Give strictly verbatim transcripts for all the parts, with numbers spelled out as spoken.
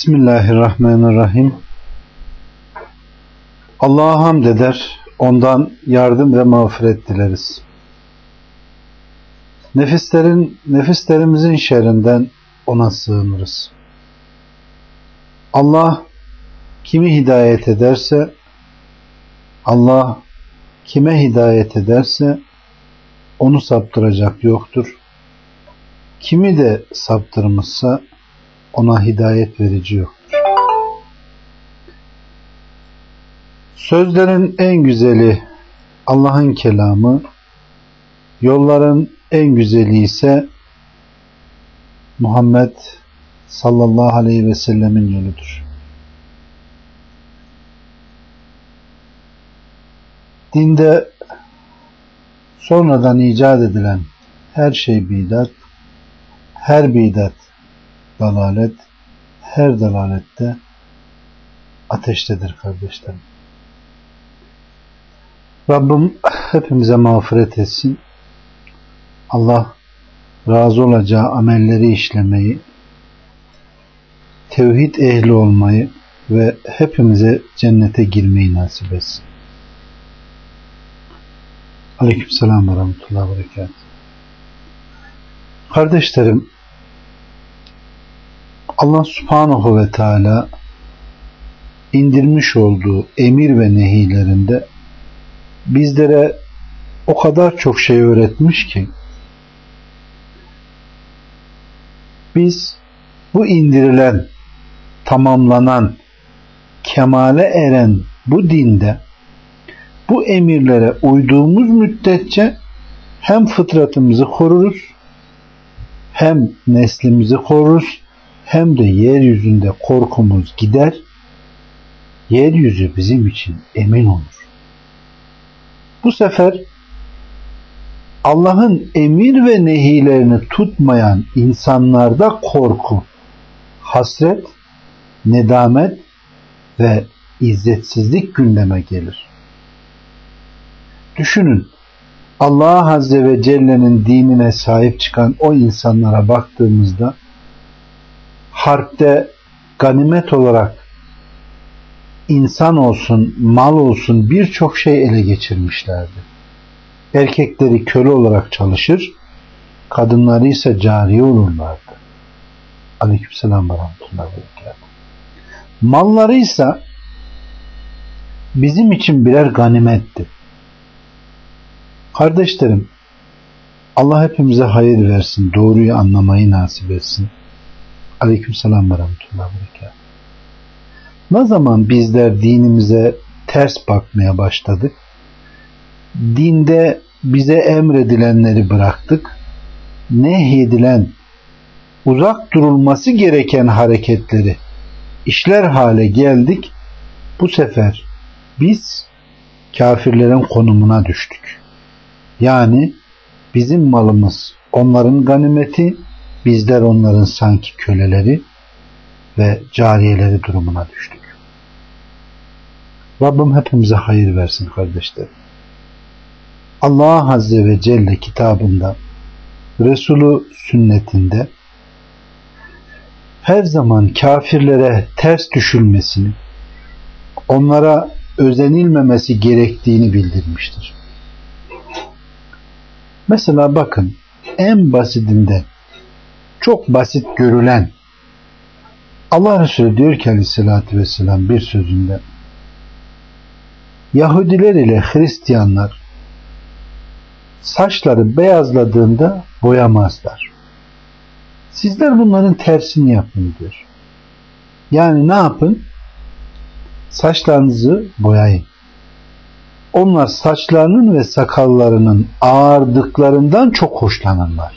Bismillahirrahmanirrahim. Allah'a hamd eder, ondan yardım ve mağfiret dileriz. Nefislerin, nefislerimizin şerrinden ona sığınırız. Allah kimi hidayet ederse, Allah kime hidayet ederse onu saptıracak yoktur. Kimi de saptırmışsa ona hidayet verici yoktur. Sözlerin en güzeli Allah'ın kelamı, yolların en güzeli ise Muhammed sallallahu aleyhi ve sellemin yoludur. Dinde sonradan icat edilen her şey bidat, her bidat dalalet, her dalalette ateştedir kardeşlerim. Rabbim hepimize mağfiret etsin. Allah razı olacağı amelleri işlemeyi, tevhid ehli olmayı ve hepimize cennete girmeyi nasip etsin. Aleykümselam ve rahmetullahi ve berekatuhu. Kardeşlerim, Allah subhanahu ve teala indirmiş olduğu emir ve nehilerinde bizlere o kadar çok şey öğretmiş ki biz bu indirilen, tamamlanan, kemale eren bu dinde bu emirlere uyduğumuz müddetçe hem fıtratımızı koruruz, hem neslimizi koruruz, hem de yeryüzünde korkumuz gider, yeryüzü bizim için emin olur. Bu sefer Allah'ın emir ve nehilerini tutmayan insanlarda korku, hasret, nedamet ve izzetsizlik gündeme gelir. Düşünün, Allah Azze ve Celle'nin dinine sahip çıkan o insanlara baktığımızda harpte ganimet olarak insan olsun, mal olsun birçok şey ele geçirmişlerdi. Erkekleri köle olarak çalışır, kadınları ise cariye olurlardı. Aleykümselam ve rahmetullahi ve berekatuhu. Malları ise bizim için birer ganimetti. Kardeşlerim, Allah hepimize hayır versin, doğruyu anlamayı nasip etsin. Aleykümselam ve rahmetullahi ve berekatuhu. Ne zaman bizler dinimize ters bakmaya başladık, dinde bize emredilenleri bıraktık, nehyedilen, uzak durulması gereken hareketleri işler hale geldik, bu sefer biz kafirlerin konumuna düştük. Yani bizim malımız onların ganimeti, bizler onların sanki köleleri ve cariyeleri durumuna düştük. Rabbim hepimize hayır versin kardeşlerim. Allah Azze ve Celle kitabında, Resulü sünnetinde her zaman kafirlere ters düşülmesini, onlara özenilmemesi gerektiğini bildirmiştir. Mesela bakın, en basitinde, çok basit görülen, Allah Resulü diyor ki aleyhissalatü vesselam bir sözünde, Yahudiler ile Hristiyanlar saçları beyazladığında boyamazlar. Sizler bunların tersini yapın diyor. Yani ne yapın? Saçlarınızı boyayın. Onlar saçlarının ve sakallarının ağardıklarından çok hoşlanırlar.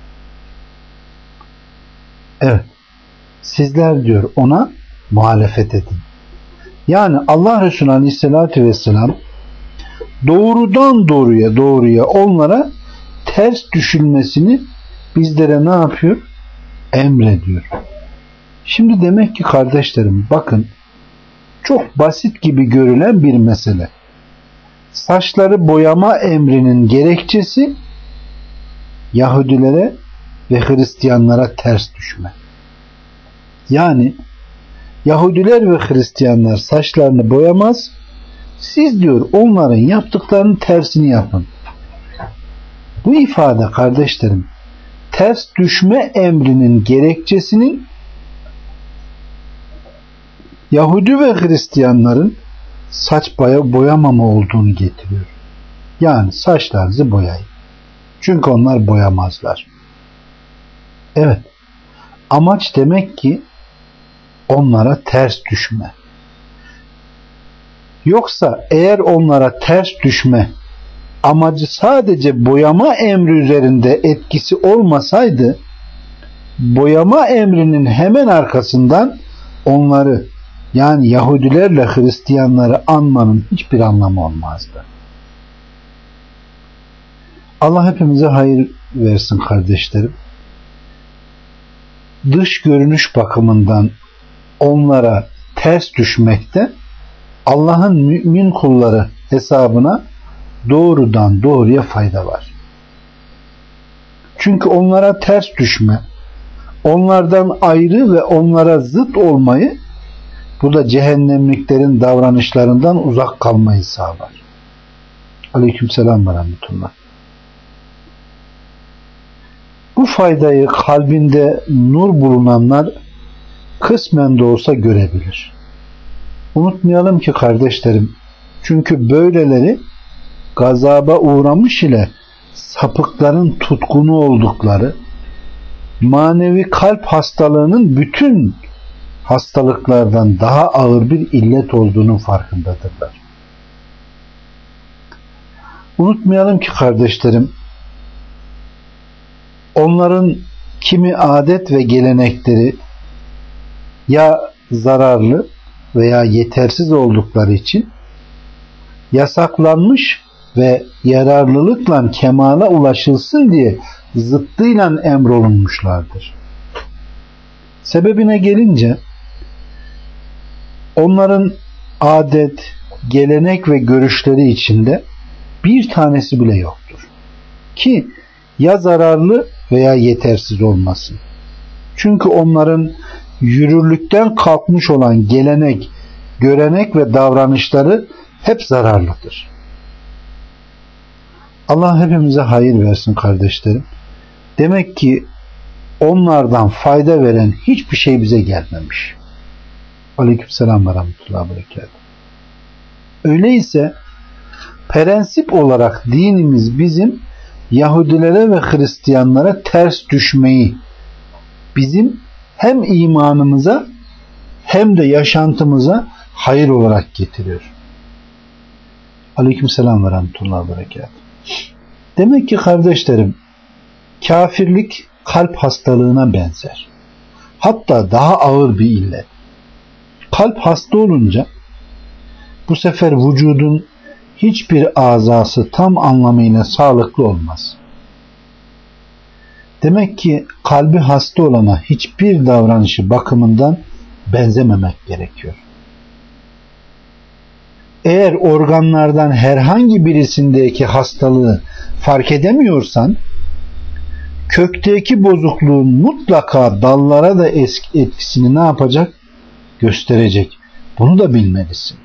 Evet. Sizler diyor ona muhalefet edin. Yani Allah Resulü Aleyhisselatü Vesselam doğrudan doğruya doğruya onlara ters düşülmesini bizlere ne yapıyor? Emrediyor. Şimdi demek ki kardeşlerim bakın, çok basit gibi görülen bir mesele. Saçları boyama emrinin gerekçesi Yahudilere ve Hristiyanlara ters düşme. Yani Yahudiler ve Hristiyanlar saçlarını boyamaz. Siz diyor onların yaptıklarının tersini yapın. Bu ifade kardeşlerim ters düşme emrinin gerekçesinin Yahudi ve Hristiyanların saç boyamama olduğunu getiriyor. Yani saçlarınızı boyayın. Çünkü onlar boyamazlar. Evet. Amaç demek ki onlara ters düşme. Yoksa eğer onlara ters düşme amacı sadece boyama emri üzerinde etkisi olmasaydı, boyama emrinin hemen arkasından onları, yani Yahudilerle Hristiyanları anmanın hiçbir anlamı olmazdı. Allah hepimize hayır versin kardeşlerim. Dış görünüş bakımından onlara ters düşmekte Allah'ın mümin kulları hesabına doğrudan doğruya fayda var. Çünkü onlara ters düşme, onlardan ayrı ve onlara zıt olmayı, bu da cehennemliklerin davranışlarından uzak kalmayı sağlar. Aleykümselam ve rahmetullah. Bu faydayı kalbinde nur bulunanlar kısmen de olsa görebilir. Unutmayalım ki kardeşlerim, çünkü böyleleri gazaba uğramış ile sapıkların tutkunu oldukları, manevi kalp hastalığının bütün hastalıklardan daha ağır bir illet olduğunun farkındadırlar. Unutmayalım ki kardeşlerim, onların kimi adet ve gelenekleri ya zararlı veya yetersiz oldukları için yasaklanmış ve yararlılıkla kemala ulaşılsın diye zıttıyla emrolunmuşlardır. Sebebine gelince onların adet, gelenek ve görüşleri içinde bir tanesi bile yoktur. Ki ya zararlı veya yetersiz olmasın. Çünkü onların yürürlükten kalkmış olan gelenek, görenek ve davranışları hep zararlıdır. Allah hepimize hayır versin kardeşlerim. Demek ki onlardan fayda veren hiçbir şey bize gelmemiş. Aleykümselam ve rahmetullahi ve berekatuhu. Öyleyse prensip olarak dinimiz bizim Yahudilere ve Hristiyanlara ters düşmeyi bizim hem imanımıza hem de yaşantımıza hayır olarak getiriyor. Aleykümselam ve rahmetullahi ve berekatuhu. Demek ki kardeşlerim, kafirlik kalp hastalığına benzer. Hatta daha ağır bir illet. Kalp hasta olunca bu sefer vücudun hiçbir azası tam anlamıyla sağlıklı olmaz. Demek ki kalbi hasta olana hiçbir davranışı bakımından benzememek gerekiyor. Eğer organlardan herhangi birisindeki hastalığı fark edemiyorsan, kökteki bozukluğun mutlaka dallara da etkisini ne yapacak? Gösterecek. Bunu da bilmelisin.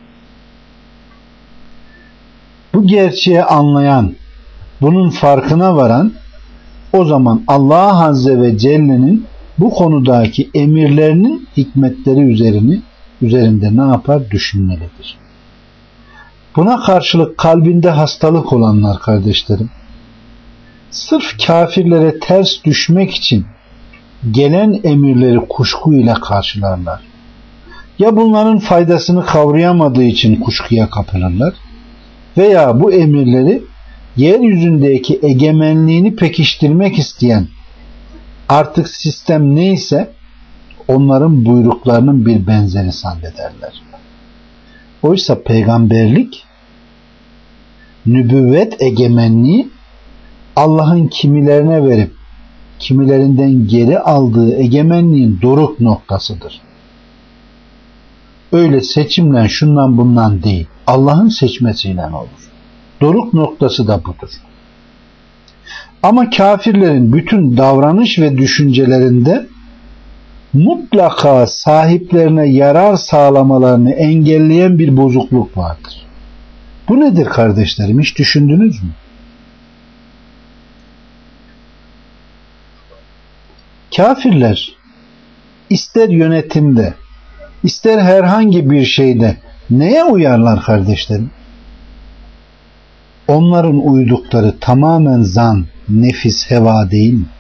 Bu gerçeği anlayan, bunun farkına varan, o zaman Allah Azze ve Celle'nin bu konudaki emirlerinin hikmetleri üzerini, üzerinde ne yapar? Düşünmelidir. Buna karşılık kalbinde hastalık olanlar kardeşlerim, sırf kafirlere ters düşmek için gelen emirleri kuşkuyla karşılarlar. Ya bunların faydasını kavrayamadığı için kuşkuya kapılırlar veya bu emirleri yeryüzündeki egemenliğini pekiştirmek isteyen artık sistem neyse onların buyruklarının bir benzeri zannederler. Oysa peygamberlik, nübüvvet egemenliği Allah'ın kimilerine verip kimilerinden geri aldığı egemenliğin doruk noktasıdır. Öyle seçimle şundan bundan değil, Allah'ın seçmesiyle olur. Doruk noktası da budur. Ama kafirlerin bütün davranış ve düşüncelerinde mutlaka sahiplerine yarar sağlamalarını engelleyen bir bozukluk vardır. Bu nedir kardeşlerim? Hiç düşündünüz mü? Kafirler ister yönetimde, ister herhangi bir şeyde neye uyarlar kardeşlerim? Onların uydukları tamamen zan, nefis, heva değil mi?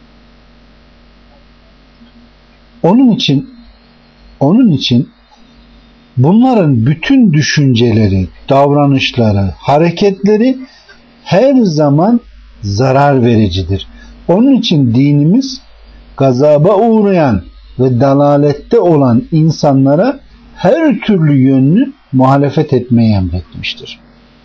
Onun için onun için bunların bütün düşünceleri, davranışları, hareketleri her zaman zarar vericidir. Onun için dinimiz gazaba uğrayan ve dalalette olan insanlara her türlü yönlü muhalefet etmeyi emretmiştir.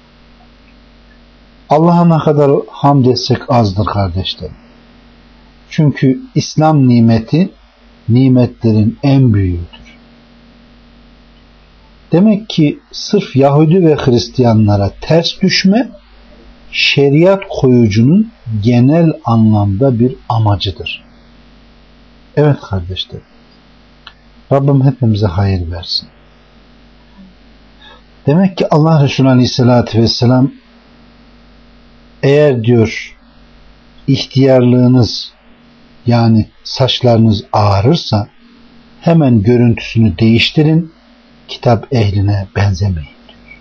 Allah'a ne kadar hamd etsek azdır kardeşlerim. Çünkü İslam nimeti nimetlerin en büyüğüdür. Demek ki sırf Yahudi ve Hristiyanlara ters düşme şeriat koyucunun genel anlamda bir amacıdır. Evet kardeşlerim. Rabbim hepimize hayır versin. Demek ki Allah Resulü Aleyhisselatü Vesselam eğer diyor ihtiyarlığınız yani saçlarınız ağarırsa hemen görüntüsünü değiştirin, kitap ehline benzemeyin diyor.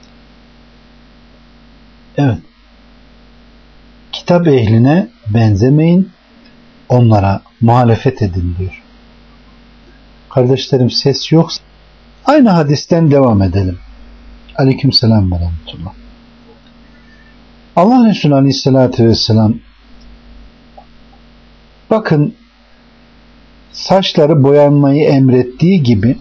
Evet. Kitap ehline benzemeyin, onlara muhalefet edin diyor. Kardeşlerim ses yoksa aynı hadisten devam edelim. Aleykümselam ve rahmetullah. Allah Resulü Aleyhisselatü Vesselam bakın saçları boyanmayı emrettiği gibi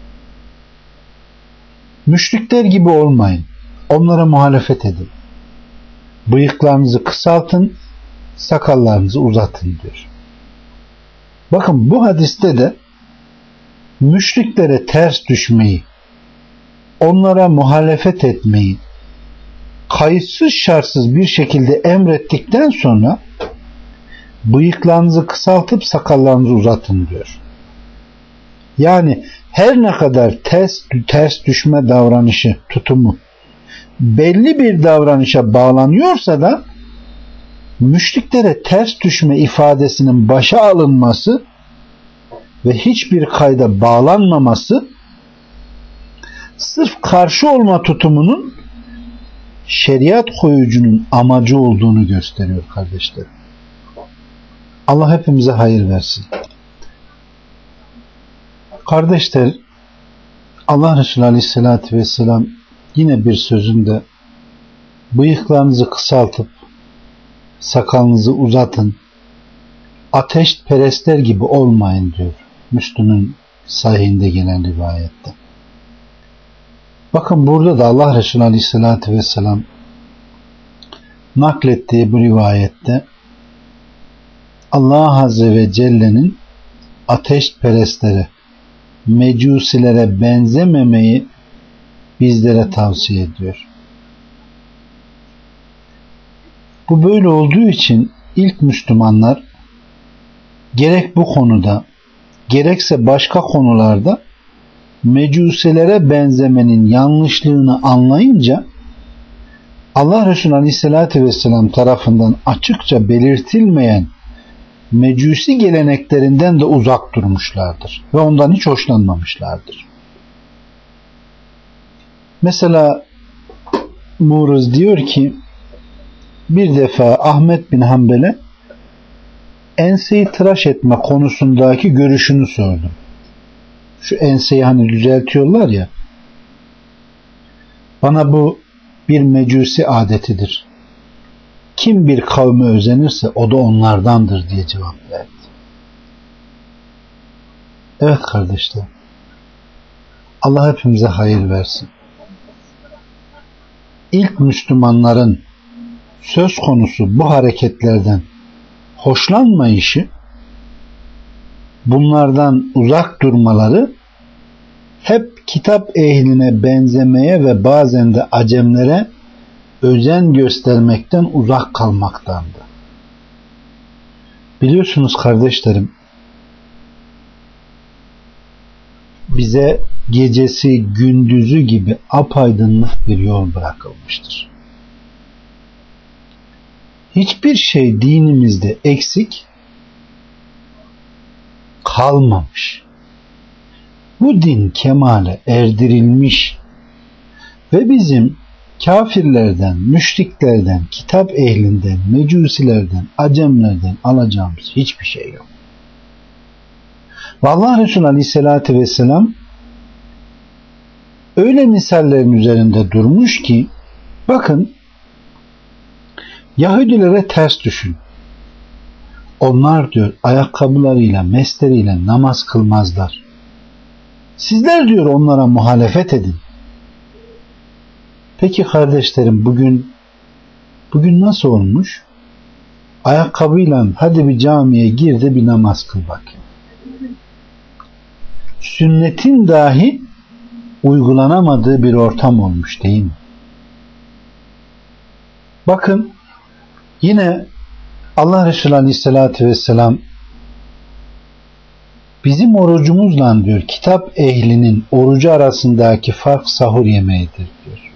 müşrikler gibi olmayın. Onlara muhalefet edin. Bıyıklarınızı kısaltın, sakallarınızı uzatın diyor. Bakın bu hadiste de müşriklere ters düşmeyi, onlara muhalefet etmeyi kayıtsız şartsız bir şekilde emrettikten sonra bıyıklarınızı kısaltıp sakallarınızı uzatın diyor. Yani her ne kadar ters, ters düşme davranışı, tutumu belli bir davranışa bağlanıyorsa da müşriklere ters düşme ifadesinin başa alınması ve hiçbir kayda bağlanmaması sırf karşı olma tutumunun şeriat koyucunun amacı olduğunu gösteriyor kardeşlerim. Allah hepimize hayır versin. Kardeşler, Allah Resulü Aleyhisselatü Vesselam yine bir sözünde bıyıklarınızı kısaltıp sakalınızı uzatın, ateşperestler gibi olmayın diyor. Müslüm'ün sahihinde gelen rivayette. Bakın burada da Allah Resulü Aleyhisselatü Vesselam naklettiği bu rivayette Allah Azze ve Celle'nin ateşperestlere, mecusilere benzememeyi bizlere tavsiye ediyor. Bu böyle olduğu için ilk Müslümanlar gerek bu konuda gerekse başka konularda mecusilere benzemenin yanlışlığını anlayınca Allah Resulü Aleyhisselatü Vesselam tarafından açıkça belirtilmeyen mecusi geleneklerinden de uzak durmuşlardır ve ondan hiç hoşlanmamışlardır. Mesela Muruz diyor ki bir defa Ahmet bin Hanbel'e enseyi tıraş etme konusundaki görüşünü sordum. Şu enseyi hani düzeltiyorlar ya, bana bu bir mecusi adetidir. Kim bir kavme özenirse o da onlardandır diye cevap verdi. Evet kardeşler, Allah hepimize hayır versin. İlk Müslümanların söz konusu bu hareketlerden hoşlanmayışı, bunlardan uzak durmaları hep kitap ehline benzemeye ve bazen de acemlere özen göstermekten uzak kalmaktandı. Biliyorsunuz kardeşlerim, bize gecesi gündüzü gibi apaydınlık bir yol bırakılmıştır. Hiçbir şey dinimizde eksik kalmamış. Bu din kemale erdirilmiş ve bizim kafirlerden, müşriklerden, kitap ehlinden, mecusilerden, acemlerden alacağımız hiçbir şey yok. Ve Allah Resulü Aleyhisselatü Vesselam öyle misallerin üzerinde durmuş ki, bakın, Yahudilere ters düşün. Onlar diyor ayakkabılarıyla, mesleriyle namaz kılmazlar. Sizler diyor onlara muhalefet edin. Peki kardeşlerim, bugün bugün nasıl olmuş? Ayakkabıyla hadi bir camiye gir de bir namaz kıl bakayım. Sünnetin dahi uygulanamadığı bir ortam olmuş değil mi? Bakın yine Allah Resulü Aleyhisselatü Vesselam bizim orucumuzla diyor kitap ehlinin orucu arasındaki fark sahur yemeğidir diyor.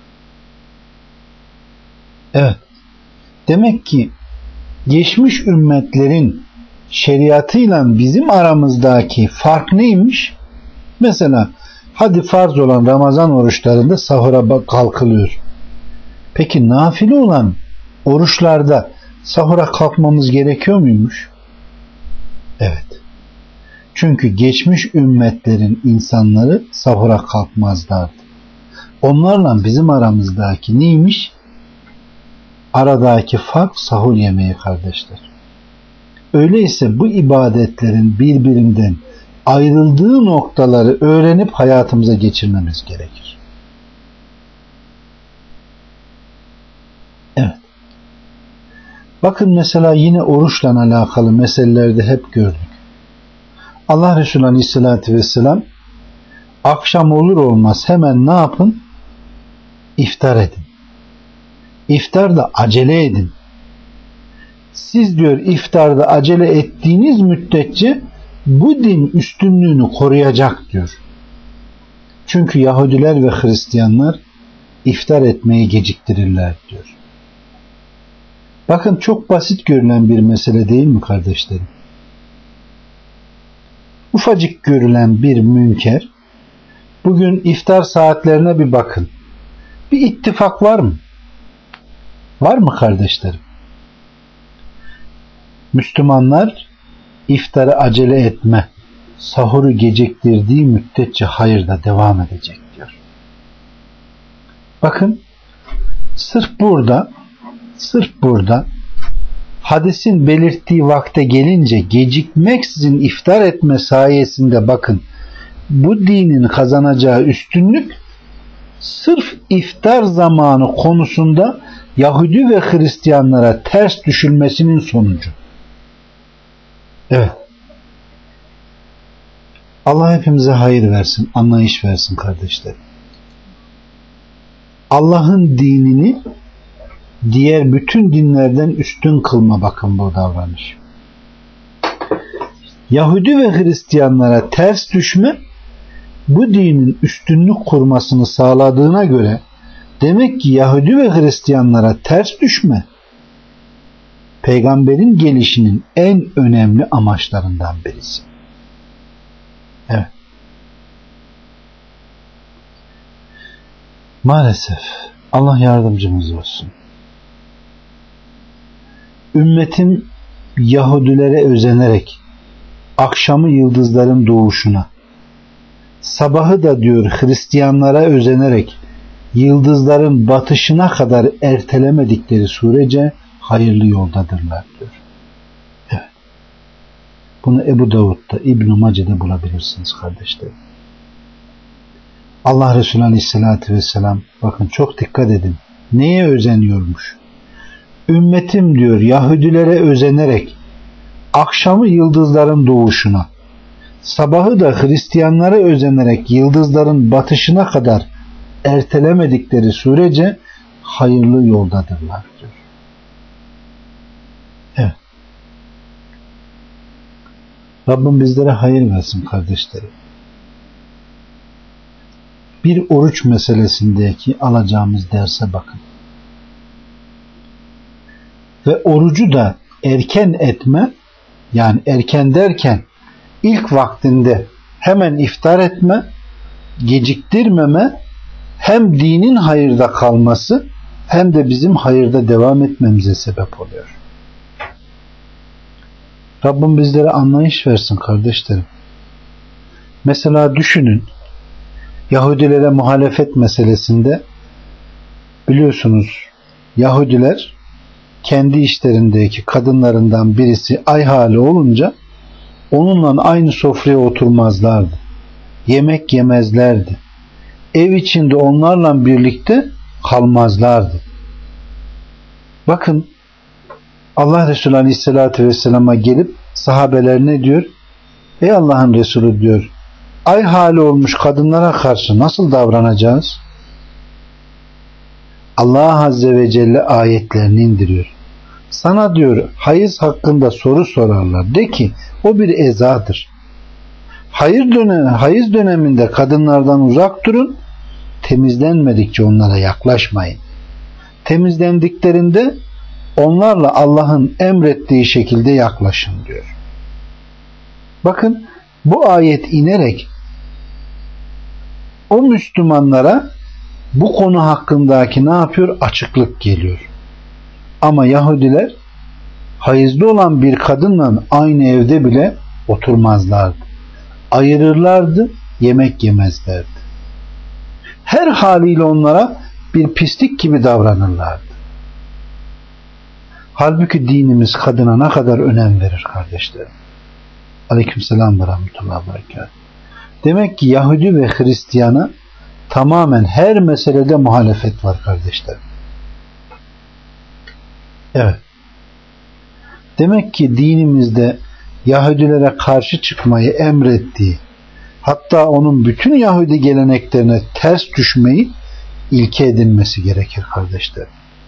Evet. Demek ki geçmiş ümmetlerin şeriatıyla bizim aramızdaki fark neymiş? Mesela hadi farz olan Ramazan oruçlarında sahura kalkılıyor. Peki nafile olan oruçlarda sahura kalkmamız gerekiyor muymuş? Evet. Çünkü geçmiş ümmetlerin insanları sahura kalkmazlardı. Onlarla bizim aramızdaki neymiş? Aradaki fark sahur yemeği kardeşler. Öyleyse bu ibadetlerin birbirinden ayrıldığı noktaları öğrenip hayatımıza geçirmemiz gerekir. Evet. Bakın mesela yine oruçla alakalı meselelerde hep gördük. Allah Resulü Aleyhisselatü Vesselam akşam olur olmaz hemen ne yapın? İftar edin. İftarda acele edin. Siz diyor iftarda acele ettiğiniz müddetçe bu din üstünlüğünü koruyacak diyor. Çünkü Yahudiler ve Hristiyanlar iftar etmeyi geciktirirler diyor. Bakın çok basit görülen bir mesele değil mi kardeşlerim? Ufacık görülen bir münker, bugün iftar saatlerine bir bakın. Bir ittifak var mı? Var mı kardeşlerim? Müslümanlar iftarı acele etme, sahuru geciktirdiği müddetçe hayırda devam edecek diyor. Bakın, sırf burada, sırf burada hadisin belirttiği vakte gelince gecikmeksizin iftar etme sayesinde bakın bu dinin kazanacağı üstünlük sırf iftar zamanı konusunda Yahudi ve Hristiyanlara ters düşülmesinin sonucu. Evet. Allah hepimize hayır versin, anlayış versin kardeşlerim. Allah'ın dinini diğer bütün dinlerden üstün kılma, bakın bu davranış. Yahudi ve Hristiyanlara ters düşme bu dinin üstünlük kurmasını sağladığına göre demek ki Yahudi ve Hristiyanlara ters düşme peygamberin gelişinin en önemli amaçlarından birisi. Evet. Maalesef Allah yardımcımız olsun. Ümmetim Yahudilere özenerek akşamı yıldızların doğuşuna, sabahı da diyor Hristiyanlara özenerek yıldızların batışına kadar ertelemedikleri sürece hayırlı yoldadırlar diyor. Evet. Bunu Ebu Davud'da, İbn-i Mace'de bulabilirsiniz kardeşlerim. Allah Resulü Aleyhisselatü Vesselam bakın çok dikkat edin. Neye özeniyormuş? Ümmetim diyor Yahudilere özenerek akşamı yıldızların doğuşuna, sabahı da Hristiyanlara özenerek yıldızların batışına kadar ertelemedikleri sürece hayırlı yoldadırlar diyor. Evet. Rabbim bizlere hayır versin kardeşlerim. bir oruç meselesindeki alacağımız derse bakın. Ve orucu da erken etme, yani erken derken ilk vaktinde hemen iftar etme, geciktirmeme hem dinin hayırda kalması hem de bizim hayırda devam etmemize sebep oluyor. Rabbim bizlere anlayış versin kardeşlerim. Mesela düşünün, Yahudilere muhalefet meselesinde biliyorsunuz Yahudiler kendi işlerindeki kadınlarından birisi ay hali olunca onunla aynı sofraya oturmazlardı. Yemek yemezlerdi. Ev içinde onlarla birlikte kalmazlardı. Bakın Allah Resulü Aleyhisselatü Vesselam'a gelip sahabeler ne diyor? Ey Allah'ın Resulü diyor, ay hali olmuş kadınlara karşı nasıl davranacağız? Allah Azze ve Celle ayetlerini indiriyor. Sana diyor hayız hakkında soru sorarlar. De ki o bir ezadır. Hayır dönemi, hayız döneminde kadınlardan uzak durun. Temizlenmedikçe onlara yaklaşmayın. Temizlendiklerinde onlarla Allah'ın emrettiği şekilde yaklaşın diyor. Bakın bu ayet inerek o Müslümanlara bu konu hakkındaki ne yapıyor? Açıklık geliyor. Ama Yahudiler hayızlı olan bir kadınla aynı evde bile oturmazlardı. Ayırırlardı, yemek yemezlerdi. Her haliyle onlara bir pislik gibi davranırlardı. Halbuki dinimiz kadına ne kadar önem verir kardeşlerim. Aleykümselam ve rahmetullahi ve berekatuhu. Demek ki Yahudi ve Hristiyana tamamen her meselede muhalefet var kardeşlerim. Evet. Demek ki dinimizde Yahudilere karşı çıkmayı emrettiği, hatta onun bütün Yahudi geleneklerine ters düşmeyi ilke edinmesi gerekir kardeşlerim.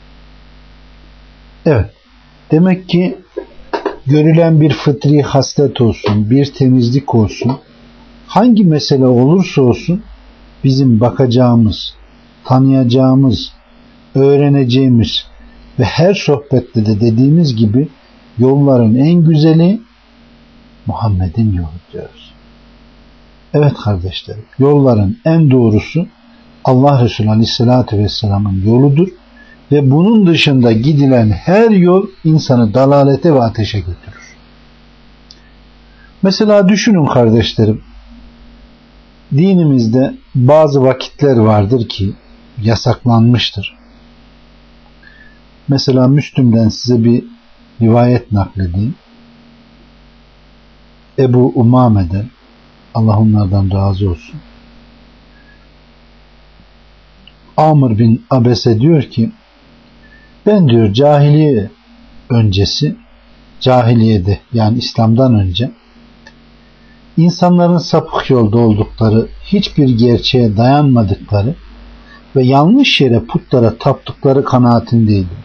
Evet. Demek ki görülen bir fıtri haslet olsun, bir temizlik olsun, hangi mesele olursa olsun bizim bakacağımız, tanıyacağımız, öğreneceğimiz ve her sohbette de dediğimiz gibi yolların en güzeli Muhammed'in yolu diyoruz. Evet kardeşlerim, yolların en doğrusu Allah Resulü Aleyhisselatü Vesselam'ın yoludur ve bunun dışında gidilen her yol insanı dalalete ve ateşe götürür. Mesela düşünün kardeşlerim, dinimizde bazı vakitler vardır ki yasaklanmıştır. Mesela Müslüm'den size bir rivayet nakledeyim. Ebu Umame'den, Allah onlardan razı olsun, Amr bin Abese diyor ki, ben diyor cahiliye öncesi, cahiliyede yani İslam'dan önce insanların sapık yolda oldukları, hiçbir gerçeğe dayanmadıkları ve yanlış yere putlara taptıkları kanaatindeydim.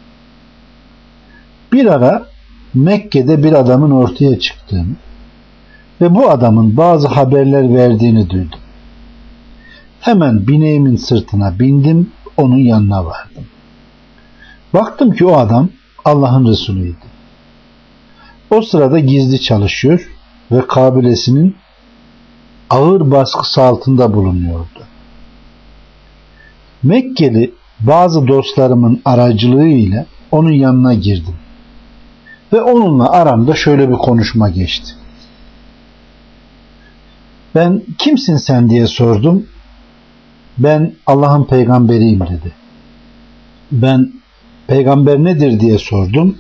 Bir ara Mekke'de bir adamın ortaya çıktığını ve bu adamın bazı haberler verdiğini duydum. Hemen bineğimin sırtına bindim, onun yanına vardım. Baktım ki o adam Allah'ın Resulü'ydü. O sırada gizli çalışıyor ve kabilesinin ağır baskısı altında bulunuyordu. Mekkeli bazı dostlarımın aracılığıyla onun yanına girdim. Ve onunla aramda şöyle bir konuşma geçti. Ben kimsin sen diye sordum. Ben Allah'ın peygamberiyim dedi. Ben peygamber nedir diye sordum.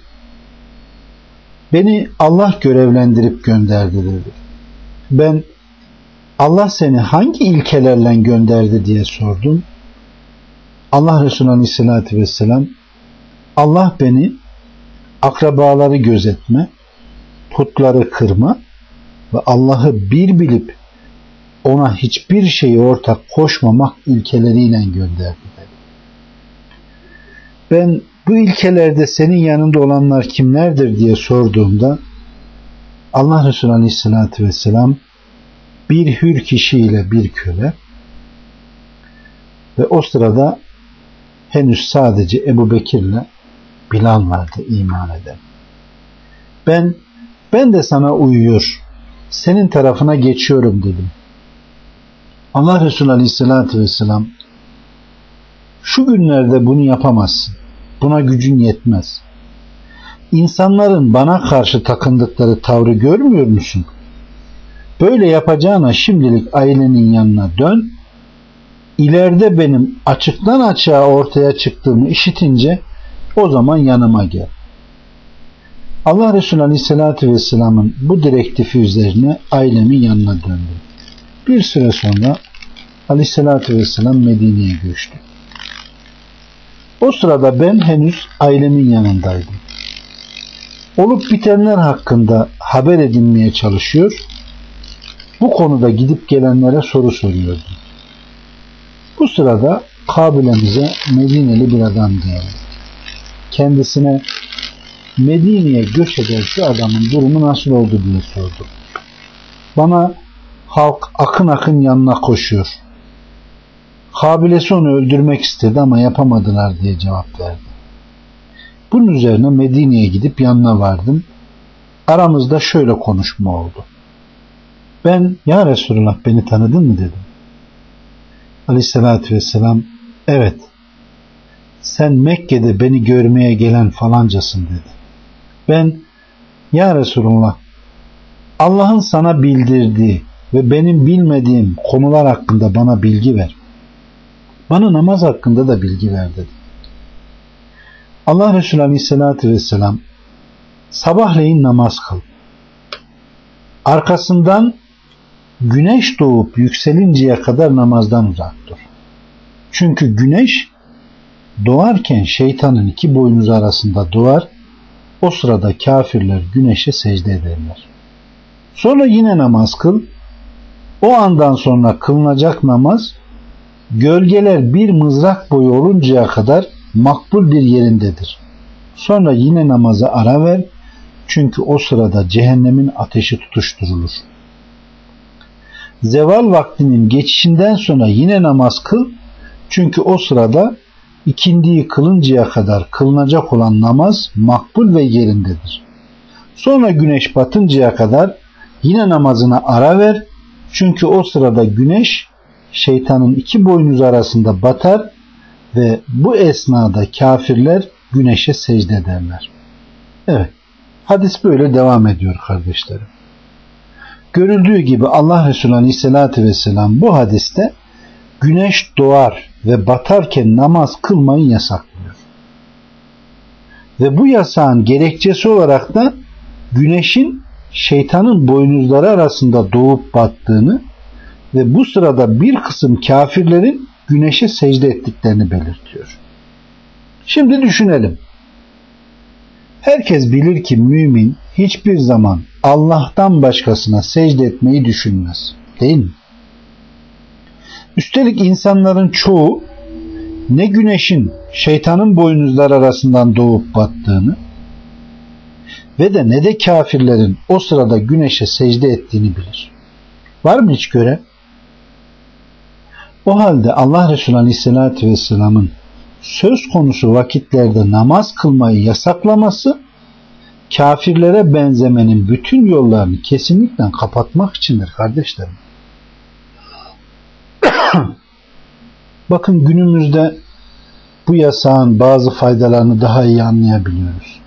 Beni Allah görevlendirip gönderdi dedi. Ben Allah seni hangi ilkelerle gönderdi diye sordum. Allah Resulü Aleyhisselatü Vesselam, Allah beni akrabaları gözetme, putları kırma ve Allah'ı bir bilip ona hiçbir şeyi ortak koşmamak ilkeleriyle gönderdi dedi. Ben bu ilkelerde senin yanında olanlar kimlerdir diye sorduğumda Allah Resulü Aleyhisselatü Vesselam bir hür kişiyle bir köle, Ve o sırada henüz sadece Ebu Bekir'le Bilal vardı iman eden. Ben, ben de sana uyuyor, senin tarafına geçiyorum dedim. Allah Resulü Aleyhisselatü Vesselam, şu günlerde bunu yapamazsın, buna gücün yetmez. İnsanların bana karşı takındıkları tavrı görmüyor musun? Böyle yapacağına şimdilik ailenin yanına dön, İleride benim açıktan açığa ortaya çıktığımı işitince o zaman yanıma gel. Allah Resulü Aleyhisselatü Vesselam'ın bu direktifi üzerine ailemin yanına döndüm. Bir süre sonra Aleyhisselatü Vesselam Medine'ye göçtü. O sırada ben henüz ailemin yanındaydım. Olup bitenler hakkında haber edinmeye çalışıyor, bu konuda gidip gelenlere soru soruyordum. Bu sırada kabilemize Medineli bir adam geldi. Kendisine Medine'ye göç eden şu adamın durumu nasıl oldu diye sordu. Bana halk akın akın yanına koşuyor. Kabilesi onu öldürmek istedi ama yapamadılar diye cevap verdi. Bunun üzerine Medine'ye gidip yanına vardım. Aramızda şöyle konuşma oldu. Ben, ya Resulullah beni tanıdın mı dedim. Aleyhissalatü vesselam, evet, sen Mekke'de beni görmeye gelen falancasın dedi. Ben, ya Resulullah, Allah'ın sana bildirdiği ve benim bilmediğim konular hakkında bana bilgi ver. Bana namaz hakkında da bilgi ver dedi. Allah Resulü Aleyhissalatü vesselam, sabahleyin namaz kıl. Arkasından güneş doğup yükselinceye kadar namazdan uzak dur. Çünkü güneş doğarken şeytanın iki boynuzu arasında doğar. O sırada kafirler güneşe secde ederler. Sonra yine namaz kıl. O andan sonra kılınacak namaz gölgeler bir mızrak boyu oluncaya kadar makbul bir yerindedir. Sonra yine namaza ara ver. Çünkü o sırada cehennemin ateşi tutuşturulur. Zeval vaktinin geçişinden sonra yine namaz kıl. Çünkü o sırada ikindiyi kılıncaya kadar kılınacak olan namaz makbul ve yerindedir. Sonra güneş batıncaya kadar yine namazına ara ver. Çünkü o sırada güneş şeytanın iki boynuz arasında batar ve bu esnada kafirler güneşe secde ederler. Evet, hadis böyle devam ediyor kardeşlerim. Görüldüğü gibi Allah Resulü Aleyhisselatü Vesselam bu hadiste güneş doğar ve batarken namaz kılmayı yasaklıyor. Ve bu yasağın gerekçesi olarak da güneşin şeytanın boynuzları arasında doğup battığını ve bu sırada bir kısım kafirlerin güneşe secde ettiklerini belirtiyor. Şimdi düşünelim. Herkes bilir ki mümin hiçbir zaman Allah'tan başkasına secde etmeyi düşünmez. Değil mi? Üstelik insanların çoğu ne güneşin şeytanın boynuzları arasından doğup battığını ve de ne de kafirlerin o sırada güneşe secde ettiğini bilir. Var mı hiç gören? O halde Allah Resulü Aleyhisselatü Vesselam'ın söz konusu vakitlerde namaz kılmayı yasaklaması kafirlere benzemenin bütün yollarını kesinlikle kapatmak içindir kardeşlerim. Bakın günümüzde bu yasağın bazı faydalarını daha iyi anlayabiliyoruz.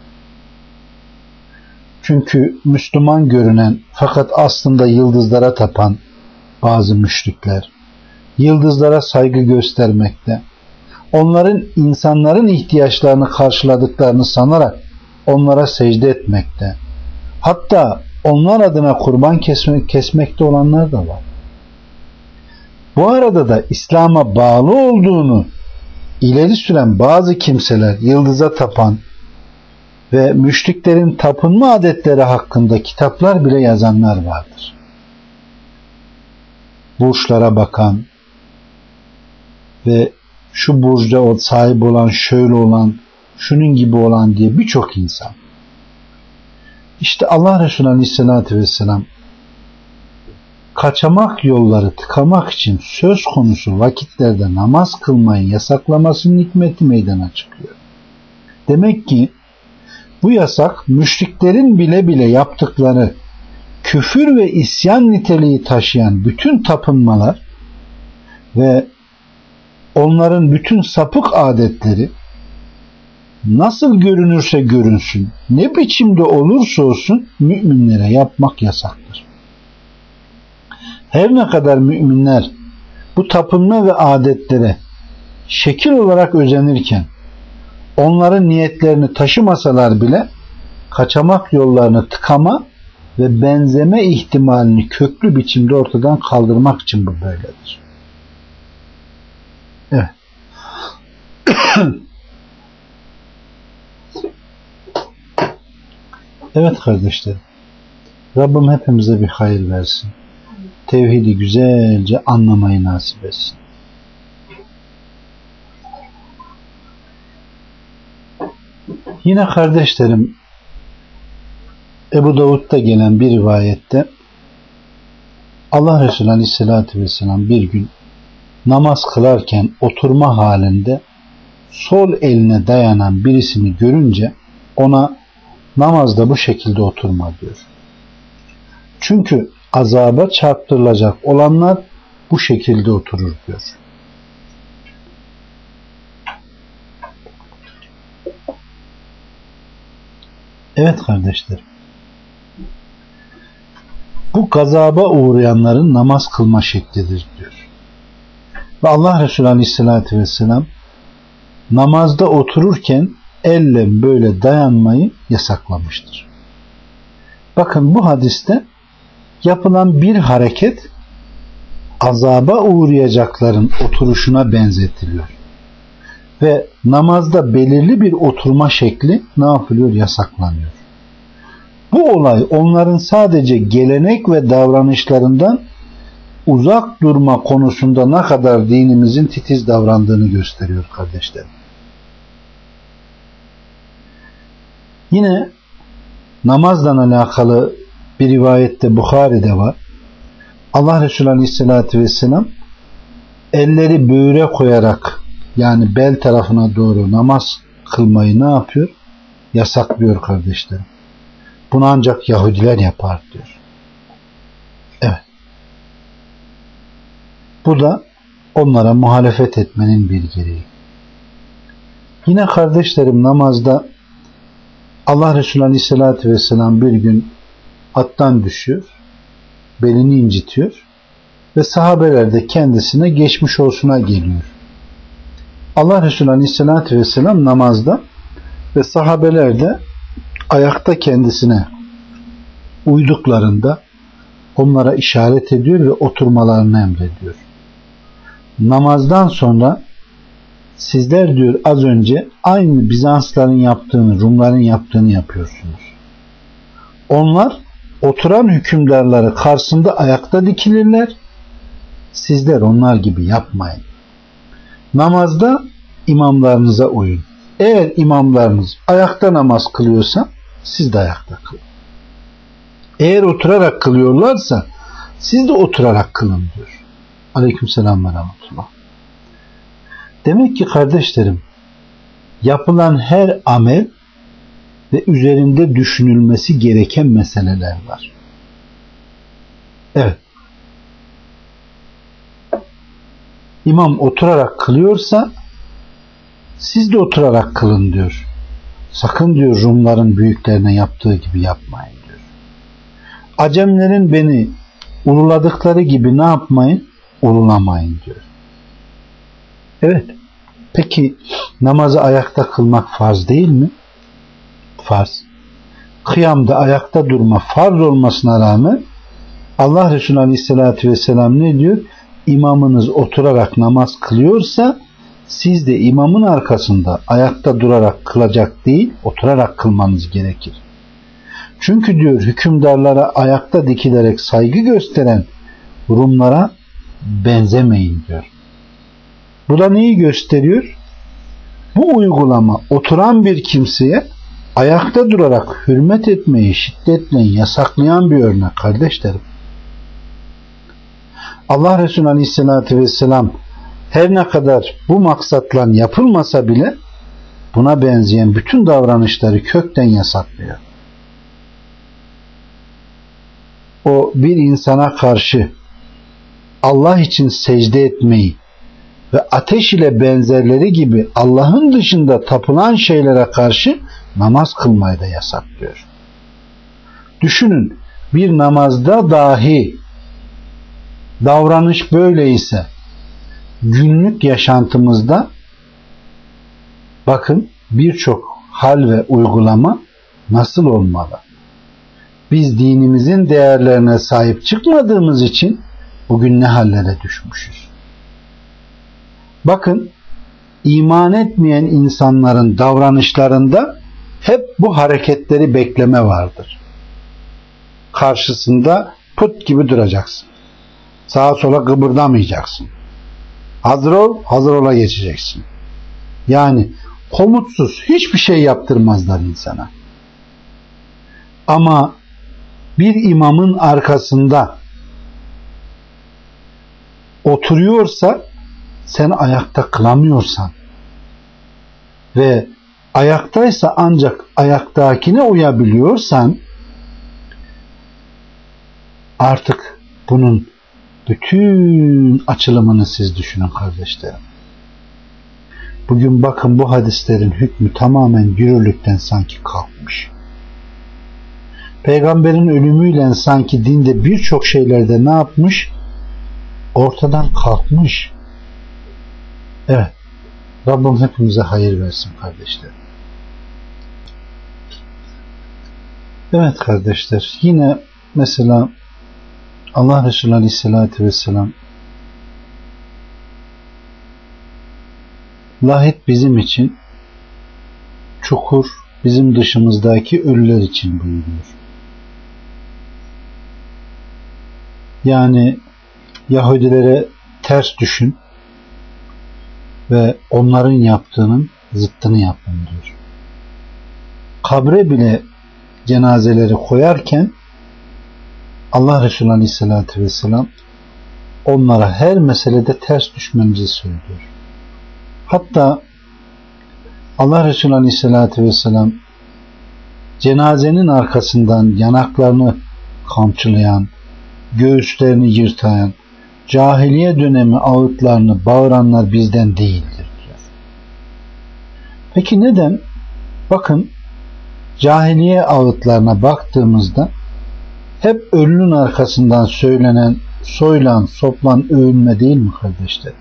Çünkü Müslüman görünen fakat aslında yıldızlara tapan bazı müşrikler yıldızlara saygı göstermekte, onların insanların ihtiyaçlarını karşıladıklarını sanarak onlara secde etmekte, hatta onlar adına kurban kesmek, kesmekte olanlar da var. Bu arada da İslam'a bağlı olduğunu ileri süren bazı kimseler yıldıza tapan ve müşriklerin tapınma adetleri hakkında kitaplar bile yazanlar vardır. Burçlara bakan ve şu burca sahip olan, şöyle olan, şunun gibi olan diye birçok insan. İşte Allah Resulü Aleyhisselatü Vesselam kaçamak yolları tıkamak için söz konusu vakitlerde namaz kılmayı yasaklamasının hikmeti meydana çıkıyor. Demek ki bu yasak müşriklerin bile bile yaptıkları küfür ve isyan niteliği taşıyan bütün tapınmalar ve onların bütün sapık adetleri nasıl görünürse görünsün, ne biçimde olursa olsun müminlere yapmak yasaktır. Her ne kadar müminler bu tapınma ve adetlere şekil olarak özenirken onların niyetlerini taşımasalar bile kaçamak yollarını tıkama ve benzeme ihtimalini köklü biçimde ortadan kaldırmak için bu böyledir. Evet. Evet kardeşlerim. Rabbim hepimize bir hayır versin. Tevhidi güzelce anlamayı nasip etsin. Yine kardeşlerim, Ebu Davud'da gelen bir rivayette Allah Resulü Aleyhisselatü Vesselam bir gün namaz kılarken oturma halinde sol eline dayanan birisini görünce ona namazda bu şekilde oturma diyor. Çünkü azaba çarptırılacak olanlar bu şekilde oturur diyor. Evet kardeşlerim. Bu gazaba uğrayanların namaz kılma şeklidir diyor. Ve Allah Resulü Aleyhisselatü Vesselam namazda otururken elle böyle dayanmayı yasaklamıştır. Bakın bu hadiste yapılan bir hareket azaba uğrayacakların oturuşuna benzetiliyor. Ve namazda belirli bir oturma şekli ne yapılıyor? Yasaklanıyor. Bu olay onların sadece gelenek ve davranışlarından uzak durma konusunda ne kadar dinimizin titiz davrandığını gösteriyor kardeşlerim. Yine namazla alakalı bir rivayette Bukhari'de var. Allah Resulü Aleyhisselatü Vesselam elleri böğre koyarak, yani bel tarafına doğru namaz kılmayı ne yapıyor? Yasaklıyor kardeşlerim. Bunu ancak Yahudiler yapar diyor. Evet. Bu da onlara muhalefet etmenin bir gereği. Yine kardeşlerim, namazda Allah Resulü Aleyhisselatü Vesselam bir gün attan düşüyor, belini incitiyor ve sahabeler de kendisine geçmiş olsuna geliyor. Allah Resulü Aleyhisselatü Vesselam namazda ve sahabeler de ayakta kendisine uyduklarında onlara işaret ediyor ve oturmalarını emrediyor. Namazdan sonra sizler diyor az önce aynı Bizansların yaptığını, Rumların yaptığını yapıyorsunuz. Onlar oturan hükümdarları karşısında ayakta dikilirler. Sizler onlar gibi yapmayın. Namazda imamlarınıza uyun. Eğer imamlarınız ayakta namaz kılıyorsa siz de ayakta kılın. Eğer oturarak kılıyorlarsa siz de oturarak kılın diyor. Aleykümselam ve rahmetullah. Demek ki kardeşlerim, yapılan her amel ve üzerinde düşünülmesi gereken meseleler var. Evet. İmam oturarak kılıyorsa siz de oturarak kılın diyor. Sakın diyor Rumların büyüklerine yaptığı gibi yapmayın diyor. Acemlerin beni ululadıkları gibi ne yapmayın? Ululamayın diyor. Evet. Peki namazı ayakta kılmak farz değil mi? Farz. Kıyamda ayakta durma farz olmasına rağmen Allah Resulü Aleyhisselatü Vesselam ne diyor? İmamınız oturarak namaz kılıyorsa siz de imamın arkasında ayakta durarak kılacak değil, oturarak kılmanız gerekir. Çünkü diyor hükümdarlara ayakta dikilerek saygı gösteren Rumlara benzemeyin diyor. Bu da neyi gösteriyor? Bu uygulama oturan bir kimseye ayakta durarak hürmet etmeyi şiddetle yasaklayan bir örnek kardeşlerim. Allah Resulü Aleyhisselatü Vesselam her ne kadar bu maksatla yapılmasa bile buna benzeyen bütün davranışları kökten yasaklıyor. O bir insana karşı Allah için secde etmeyi ve ateş ile benzerleri gibi Allah'ın dışında tapılan şeylere karşı namaz kılmayı da yasaklıyor. Düşünün, bir namazda dahi davranış böyleyse günlük yaşantımızda bakın birçok hal ve uygulama nasıl olmalı? Biz dinimizin değerlerine sahip çıkmadığımız için bugün ne hallere düşmüşüz? Bakın, iman etmeyen insanların davranışlarında hep bu hareketleri bekleme vardır. Karşısında put gibi duracaksın. Sağa sola kıpırdamayacaksın. Hazır ol, hazır ola geçeceksin. Yani komutsuz hiçbir şey yaptırmazlar insana. Ama bir imamın arkasında oturuyorsa, sen ayakta kılamıyorsan ve ayaktaysa ancak ayaktakine uyabiliyorsan, artık bunun bütün açılımını siz düşünün kardeşlerim. Bugün bakın, bu hadislerin hükmü tamamen yürürlükten sanki kalkmış. Peygamberin ölümüyle sanki dinde birçok şeylerde ne yapmış? Ortadan kalkmış. Evet. Rabbim hepimize hayır versin kardeşlerim. Evet kardeşler, yine mesela Allah Resulü Aleyhisselatü Vesselam lahit bizim için, çukur bizim dışımızdaki ölüler için buyuruyor. Yani Yahudilere ters düşün ve onların yaptığının zıttını yapın diyor. Kabre bile cenazeleri koyarken Allah Resulü Aleyhisselatü Vesselam onlara her meselede ters düşmemizi söylüyor. Hatta Allah Resulü Aleyhisselatü Vesselam cenazenin arkasından yanaklarını kamçılayan, göğüslerini yırtayan, cahiliye dönemi ağıtlarını bağıranlar bizden değildir diyor. Peki neden? Bakın, cahiliye ağıtlarına baktığımızda hep ölünün arkasından söylenen soylan, soplan övünme değil mi kardeşler?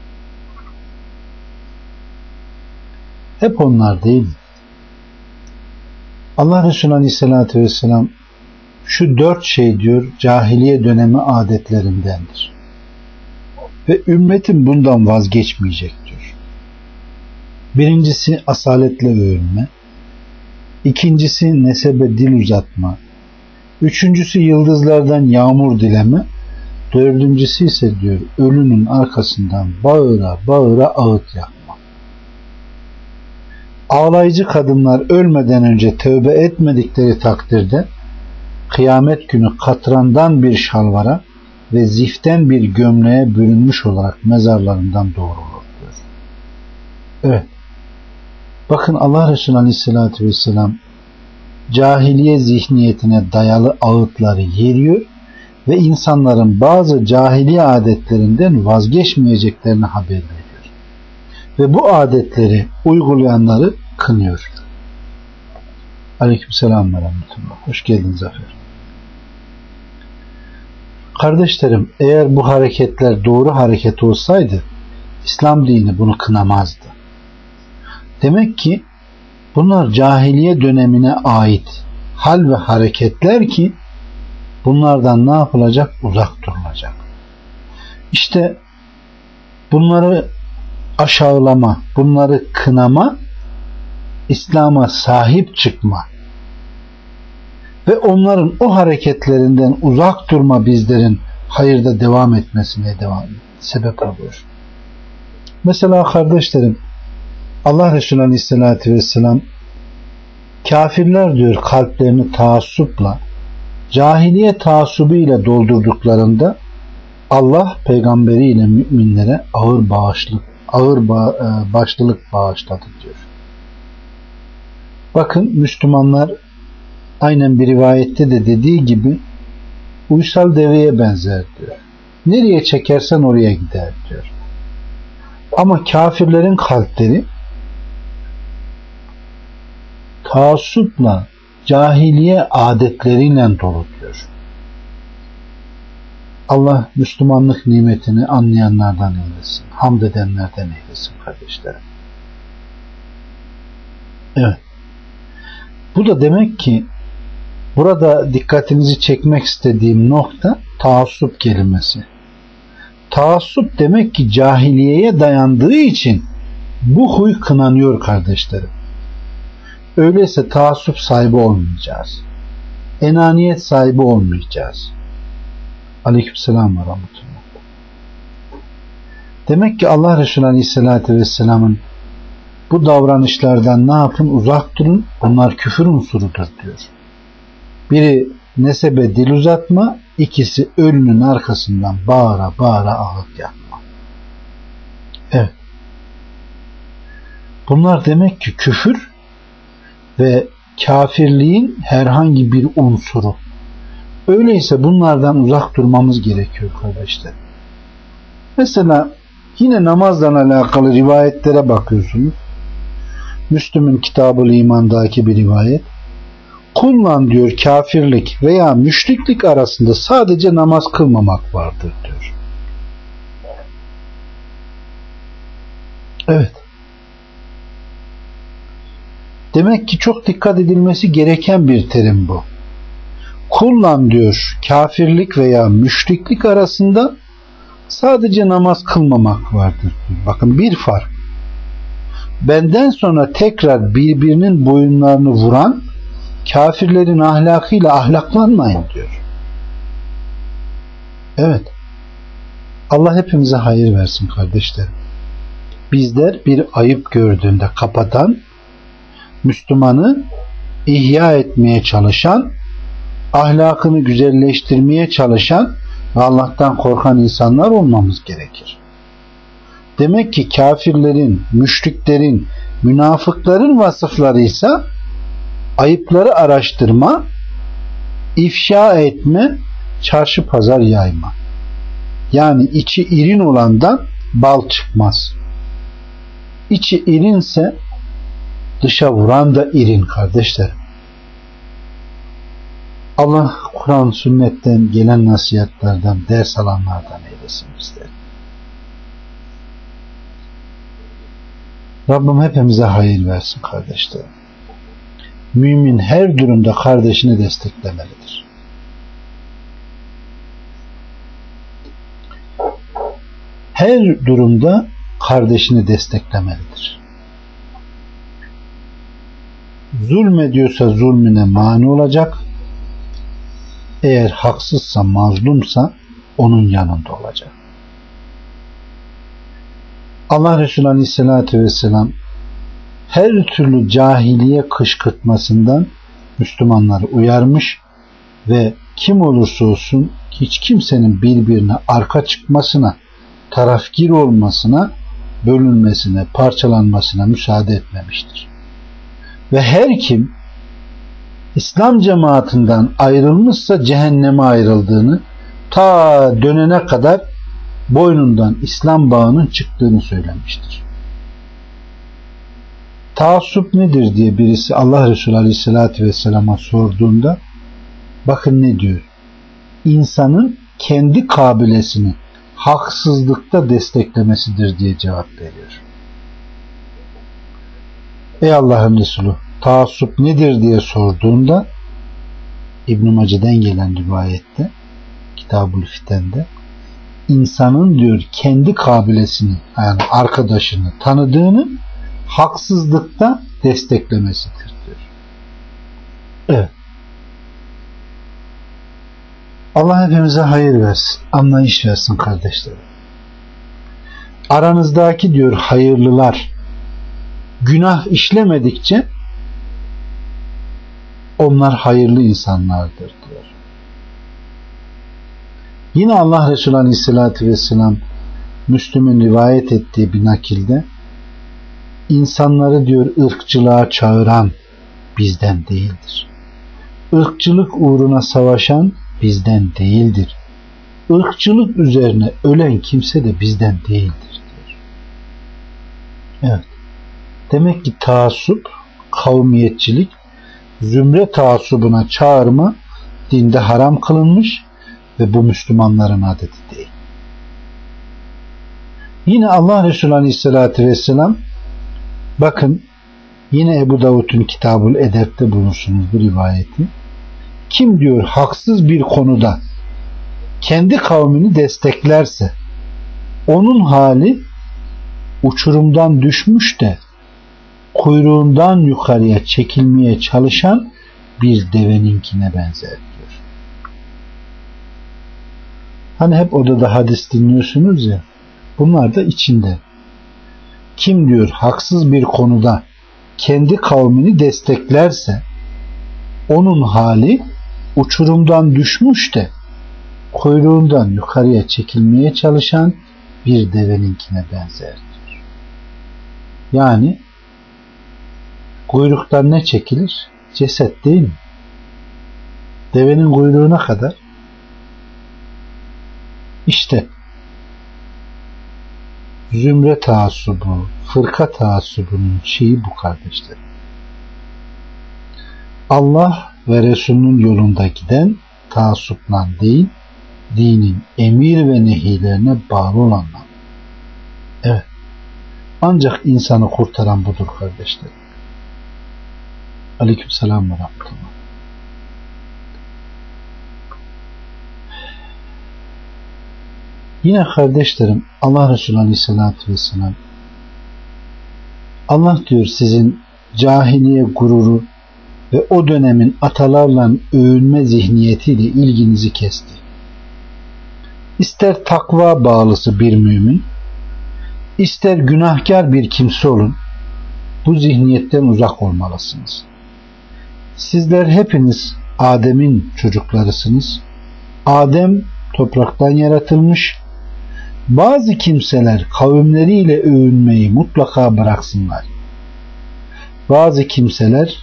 Hep onlar değil mi? Allah Resulü Aleyhisselatü Vesselam şu dört şey diyor cahiliye dönemi adetlerindendir. Ve ümmetim bundan vazgeçmeyecek diyor. Birincisi asaletle övünme. İkincisi nesebe dil uzatma. Üçüncüsü yıldızlardan yağmur dileme. Dördüncüsü ise diyor ölünün arkasından bağıra bağıra ağıt yakma. Ağlayıcı kadınlar ölmeden önce tövbe etmedikleri takdirde kıyamet günü katrandan bir şalvara ve ziften bir gömleğe bürünmüş olarak mezarlarından doğrulur diyor. Evet. Bakın, Allah Resulü Aleyhisselatü Vesselam cahiliye zihniyetine dayalı ağıtları yeriyor ve insanların bazı cahiliye adetlerinden vazgeçmeyeceklerini haber veriyor. Ve bu adetleri uygulayanları kınıyor. Aleykümselam ve rahmetullah. Hoş geldin Zafer. Kardeşlerim, eğer bu hareketler doğru hareket olsaydı İslam dini bunu kınamazdı. Demek ki bunlar cahiliye dönemine ait hal ve hareketler ki bunlardan ne yapılacak? Uzak durulacak. İşte bunları aşağılama, bunları kınama, İslam'a sahip çıkma ve onların o hareketlerinden uzak durma bizlerin hayırda devam etmesine devam sebep oluyor. Mesela kardeşlerim, Allah Resulü Aleyhisselatü Vesselam kafirler diyor kalplerini taassupla, cahiliye taassubuyla doldurduklarında Allah peygamberiyle müminlere ağır bağışlık, ağır ba başlılık bağışladı diyor. Bakın Müslümanlar aynen bir rivayette de dediği gibi uysal deveye benzer diyor. Nereye çekersen oraya gider diyor. Ama kafirlerin kalpleri taassupla, cahiliye adetleriyle dolu diyor. Allah Müslümanlık nimetini anlayanlardan eylesin. Hamd edenlerden eylesin kardeşlerim. Evet. Bu da demek ki burada dikkatinizi çekmek istediğim nokta taassup kelimesi. Taassup demek ki cahiliyeye dayandığı için bu huy kınanıyor kardeşlerim. Öyleyse taassup sahibi olmayacağız. Enaniyet sahibi olmayacağız. Aleykümselam ve rahmetullah. Demek ki Allah Resulü Aleyhisselatü Vesselam'ın bu davranışlardan ne yapın? Uzak durun. Bunlar küfür unsurudur diyor. Biri nesebe dil uzatma, ikisi ölünün arkasından bağıra bağıra ağıt yakma. Evet. Bunlar demek ki küfür ve kafirliğin herhangi bir unsuru. Öyleyse bunlardan uzak durmamız gerekiyor kardeşler. Mesela yine namazla alakalı rivayetlere bakıyorsunuz. Müslüm'ün Kitab-ı İman'daki bir rivayet. Kulla diyor kafirlik veya müşriklik arasında sadece namaz kılmamak vardır diyor. Evet. Demek ki çok dikkat edilmesi gereken bir terim bu. Kullan diyor kafirlik veya müşriklik arasında sadece namaz kılmamak vardır diyor. Bakın bir fark. Benden sonra tekrar birbirinin boyunlarını vuran kafirlerin ahlakıyla ahlaklanmayın diyor. Evet. Allah hepimize hayır versin kardeşlerim. Bizler bir ayıp gördüğünde kapatan, Müslümanı ihya etmeye çalışan, ahlakını güzelleştirmeye çalışan ve Allah'tan korkan insanlar olmamız gerekir. Demek ki kafirlerin, müşriklerin, münafıkların vasıfları ise ayıpları araştırma, ifşa etme, çarşı pazar yayma. Yani içi irin olandan bal çıkmaz. İçi irinse dışa vuran da irin kardeşlerim. Allah Kur'an sünnetten gelen nasihatlerden ders alanlardan eylesin bizleri. Rabbim hepimize hayır versin kardeşlerim. Mümin her durumda kardeşini desteklemelidir. Her durumda kardeşini desteklemelidir. Zulmediyorsa zulmüne mani olacak. Eğer haksızsa, mazlumsa onun yanında olacak. Allah Resulü Aleyhisselatü Vesselam her türlü cahiliye kışkırtmasından Müslümanları uyarmış ve kim olursa olsun hiç kimsenin birbirine arka çıkmasına, tarafgir olmasına, bölünmesine, parçalanmasına müsaade etmemiştir. Ve her kim İslam cemaatinden ayrılmışsa cehenneme ayrıldığını, ta dönene kadar boynundan İslam bağının çıktığını söylemiştir. Taassup nedir diye birisi Allah Resulü Aleyhisselatü Vesselam'a sorduğunda bakın ne diyor? İnsanın kendi kabilesini haksızlıkta desteklemesidir diye cevap veriyor. Ey Allah'ın Resulü, taassup nedir diye sorduğunda İbn-i Mace'den gelen rivayette Kitab-ül Fiten'de insanın diyor kendi kabilesini yani arkadaşını tanıdığını haksızlıkta desteklemesidir diyor. Evet. Allah hepimize hayır versin, anlayış versin kardeşlerim. Aranızdaki diyor hayırlılar günah işlemedikçe onlar hayırlı insanlardır diyor. Yine Allah Resulü Aleyhisselatü Vesselam Müslüm'ün rivayet ettiği bir nakilde insanları diyor ırkçılığa çağıran bizden değildir. Irkçılık uğruna savaşan bizden değildir. Irkçılık üzerine ölen kimse de bizden değildir diyor. Evet. Demek ki taassup, kavmiyetçilik, zümre taassubuna çağırma dinde haram kılınmış ve bu Müslümanların adeti değil. Yine Allah Resulü Aleyhisselatü Vesselam, bakın yine Ebu Davud'un Kitabul Edeb'te bulursunuz bu rivayeti. Kim diyor haksız bir konuda kendi kavmini desteklerse onun hali uçurumdan düşmüş de kuyruğundan yukarıya çekilmeye çalışan bir deveninkine benzer diyor. Hani hep odada hadis dinliyorsunuz ya, bunlar da içinde. Kim diyor haksız bir konuda kendi kavmini desteklerse onun hali uçurumdan düşmüş de kuyruğundan yukarıya çekilmeye çalışan bir deveninkine benzer diyor. Yani kuyruktan ne çekilir? Ceset değil mi? Devenin kuyruğuna kadar. İşte zümre taassubu, fırka taassubunun şeyi bu kardeşler. Allah ve Resulünün yolunda giden taassupla değil, dinin emir ve nehilerine bağlı olanlar. Evet. Ancak insanı kurtaran budur kardeşler. Aleykümselam ve rahmetullah. Yine kardeşlerim, Allah Resulü Aleyhisselatü Vesselam, Allah diyor sizin cahiliye gururu ve o dönemin atalarla övünme zihniyetiyle ilginizi kesti. İster takva bağlısı bir mümin, ister günahkar bir kimse olun, bu zihniyetten uzak olmalısınız. Sizler hepiniz Adem'in çocuklarısınız. Adem topraktan yaratılmış. Bazı kimseler kavimleriyle övünmeyi mutlaka bıraksınlar. Bazı kimseler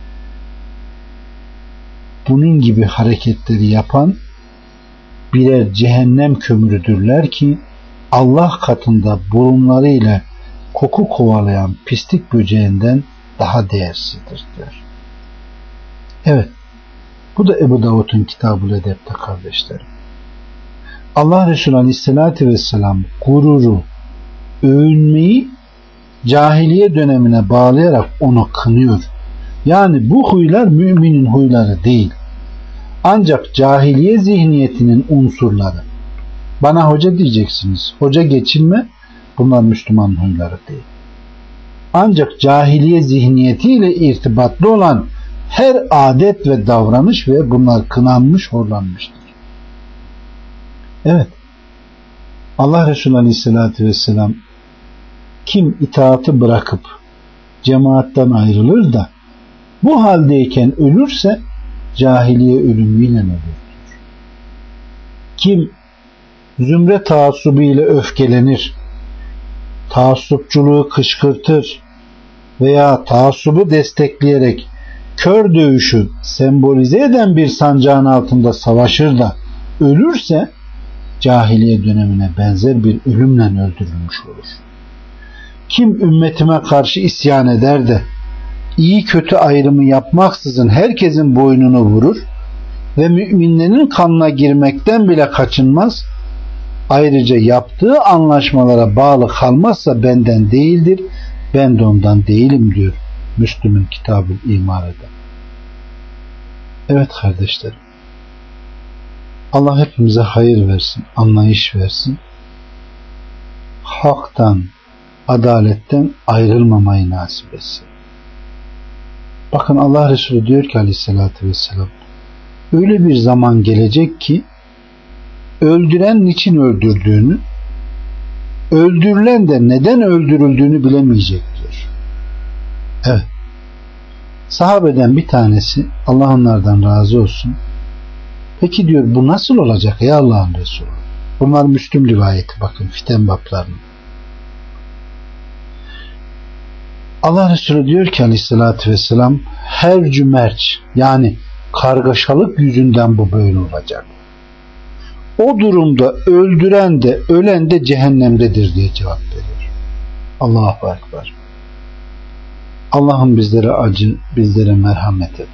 bunun gibi hareketleri yapan birer cehennem kömürüdürler ki Allah katında burunlarıyla koku kovalayan pislik böceğinden daha değersizdir diyor. Evet. Bu da Ebu Davud'un Kitabul Edeb'te kardeşlerim. Allah Resulü Aleyhisselatü Vesselam gururu, övünmeyi cahiliye dönemine bağlayarak onu kınıyor. Yani bu huylar müminin huyları değil. Ancak cahiliye zihniyetinin unsurları. Bana hoca diyeceksiniz. Hoca geçinme. Bunlar Müslüman huyları değil. Ancak cahiliye zihniyetiyle irtibatlı olan her adet ve davranış ve bunlar kınanmış, horlanmıştır. Evet. Allah Resulü Aleyhisselatü Vesselam kim itaatı bırakıp cemaatten ayrılır da bu haldeyken ölürse cahiliye ölümüyle ölür. Kim zümre taassubu ile öfkelenir, taassupçuluğu kışkırtır veya taassubu destekleyerek kör dövüşü sembolize eden bir sancağın altında savaşır da ölürse cahiliye dönemine benzer bir ölümle öldürülmüş olur. Kim ümmetime karşı isyan eder de iyi kötü ayrımı yapmaksızın herkesin boynunu vurur ve müminlerin kanına girmekten bile kaçınmaz, ayrıca yaptığı anlaşmalara bağlı kalmazsa benden değildir, ben de ondan değilim diyor Müslüm'ün Kitabı İmar'da. Evet kardeşlerim, Allah hepimize hayır versin, anlayış versin, haktan, adaletten ayrılmamayı nasip etsin. Bakın Allah Resulü diyor ki Aleyhisselatü Vesselam, öyle bir zaman gelecek ki öldüren niçin öldürdüğünü, öldürülen de neden öldürüldüğünü bilemeyecek diyor. Evet. Sahabeden bir tanesi, Allah onlardan razı olsun, Peki diyor, bu nasıl olacak ey Allah'ın Resulü? Bunlar Müslüm rivayeti, bakın fiten bablarının. Allah Resulü diyor ki aleyhissalatü vesselam, her cümerç, yani kargaşalık yüzünden bu böyle olacak. O durumda öldüren de ölen de cehennemdedir diye cevap veriyor. Allahu Ekber. Allah'ım bizlere acı, bizlere merhamet et.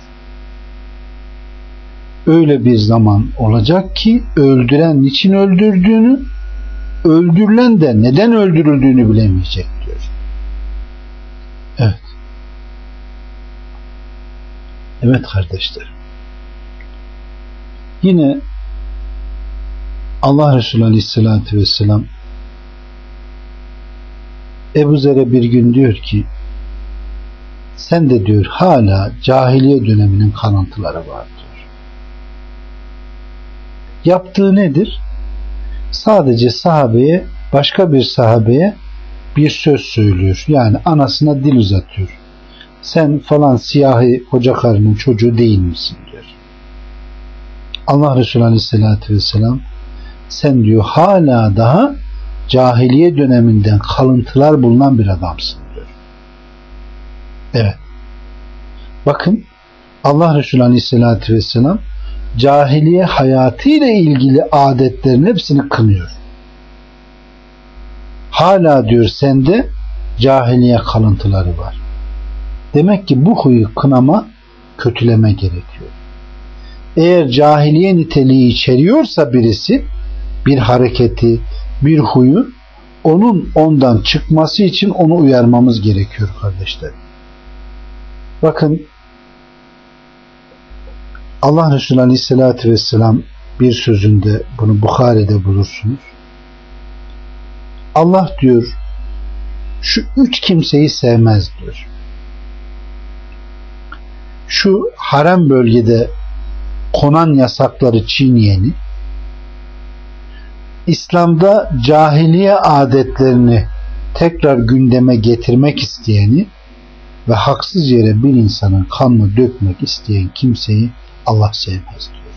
Öyle bir zaman olacak ki öldüren niçin öldürdüğünü, öldürülen de neden öldürüldüğünü bilemeyecek diyor. Evet. Evet kardeşlerim. Yine Allah Resulü Aleyhisselatü Vesselam Ebu Zer'e bir gün diyor ki, sen de diyor hala cahiliye döneminin kalıntıları var diyor. Yaptığı nedir? Sadece sahabeye, başka bir sahabeye bir söz söylüyor. Yani anasına dil uzatıyor. Sen falan siyahi koca karının çocuğu değil misin diyor. Allah Resulü Aleyhisselatü Vesselam, sen diyor hala daha cahiliye döneminden kalıntılar bulunan bir adamsın diyor. Evet. Bakın, Allah Resulü Aleyhisselatü Vesselam cahiliye hayatıyla ilgili adetlerin hepsini kınıyor. Hala diyor sende cahiliye kalıntıları var. Demek ki bu huyu kınama, kötüleme gerekiyor. Eğer cahiliye niteliği içeriyorsa birisi, bir hareketi, bir huyu, onun ondan çıkması için onu uyarmamız gerekiyor kardeşler. Bakın, Allah Resulü Aleyhisselatü Vesselam bir sözünde, bunu Bukhari'de bulursunuz. Allah diyor şu üç kimseyi sevmez diyor. Şu harem bölgede konan yasakları çiğneyeni, İslam'da cahiliye adetlerini tekrar gündeme getirmek isteyeni ve haksız yere bir insanın kanını dökmek isteyen kimseyi Allah sevmez diyor.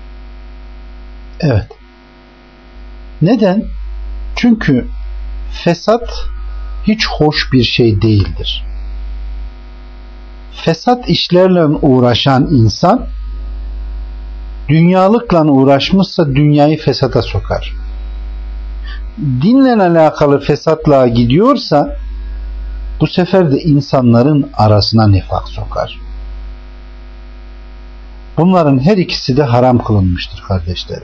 Evet. Neden? Çünkü fesat hiç hoş bir şey değildir. Fesat işlerle uğraşan insan dünyalıkla uğraşmışsa dünyayı fesata sokar. Dinle alakalı fesatla gidiyorsa bu sefer de insanların arasına nifak sokar. Bunların her ikisi de haram kılınmıştır kardeşlerim.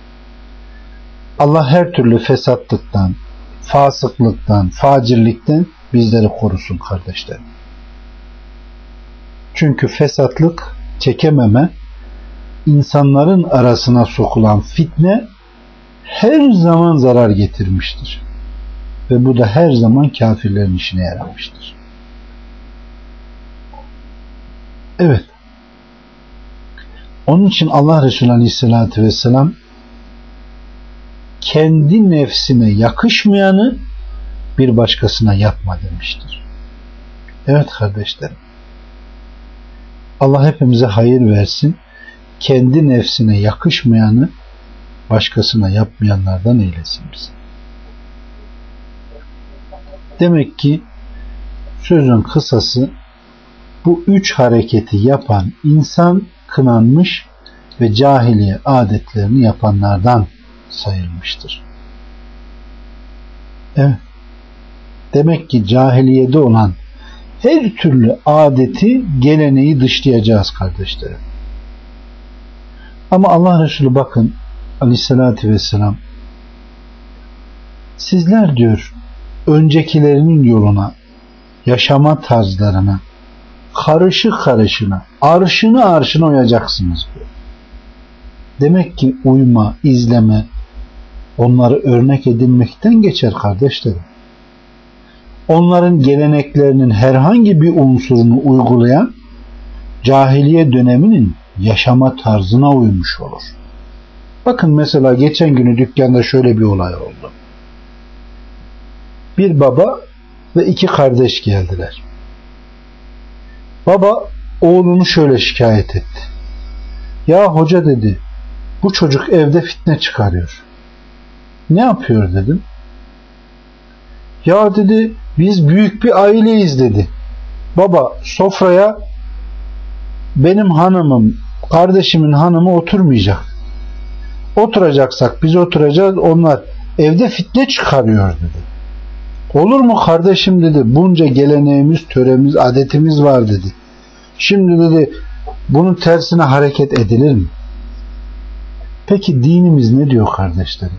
Allah her türlü fesatlıktan, fasıklıktan, facirlikten bizleri korusun kardeşlerim. Çünkü fesatlık, çekememe, insanların arasına sokulan fitne her zaman zarar getirmiştir. Ve bu da her zaman kafirlerin işine yaramıştır. Evet. Onun için Allah Resulü Aleyhisselatü Vesselam kendi nefsine yakışmayanı bir başkasına yapma demiştir. Evet kardeşlerim. Allah hepimize hayır versin. Kendi nefsine yakışmayanı başkasına yapmayanlardan eylesin bizi. Demek ki sözün kısası, bu üç hareketi yapan insan kınanmış ve cahiliye adetlerini yapanlardan sayılmıştır. Evet. Demek ki cahiliyede olan her türlü adeti, geleneği dışlayacağız kardeşlerim. Ama Allah Resulü bakın Aleyhisselatü Vesselam, sizler diyor öncekilerinin yoluna, yaşama tarzlarına, karışı karışına, arşını arşına uyacaksınız diyor. Demek ki uyma, izleme, onları örnek edinmekten geçer kardeşlerim. Onların geleneklerinin herhangi bir unsurunu uygulayan cahiliye döneminin yaşama tarzına uymuş olur. Bakın mesela geçen günü dükkanda şöyle bir olay oldu. Bir baba ve iki kardeş geldiler. Baba oğlunu şöyle şikayet etti. Ya hoca dedi, Bu çocuk evde fitne çıkarıyor. Ne yapıyor dedim. Ya dedi, biz büyük bir aileyiz dedi. Baba, sofraya benim hanımım, kardeşimin hanımı oturmayacak. Oturacaksak biz oturacağız, onlar evde fitne çıkarıyor dedi. Olur mu kardeşim dedi, bunca geleneğimiz, töremiz, adetimiz var dedi. Şimdi dedi, bunun tersine hareket edilir mi? Peki dinimiz ne diyor kardeşlerim?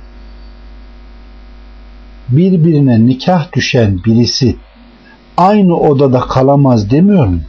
Birbirine nikah düşen birisi aynı odada kalamaz demiyor mu?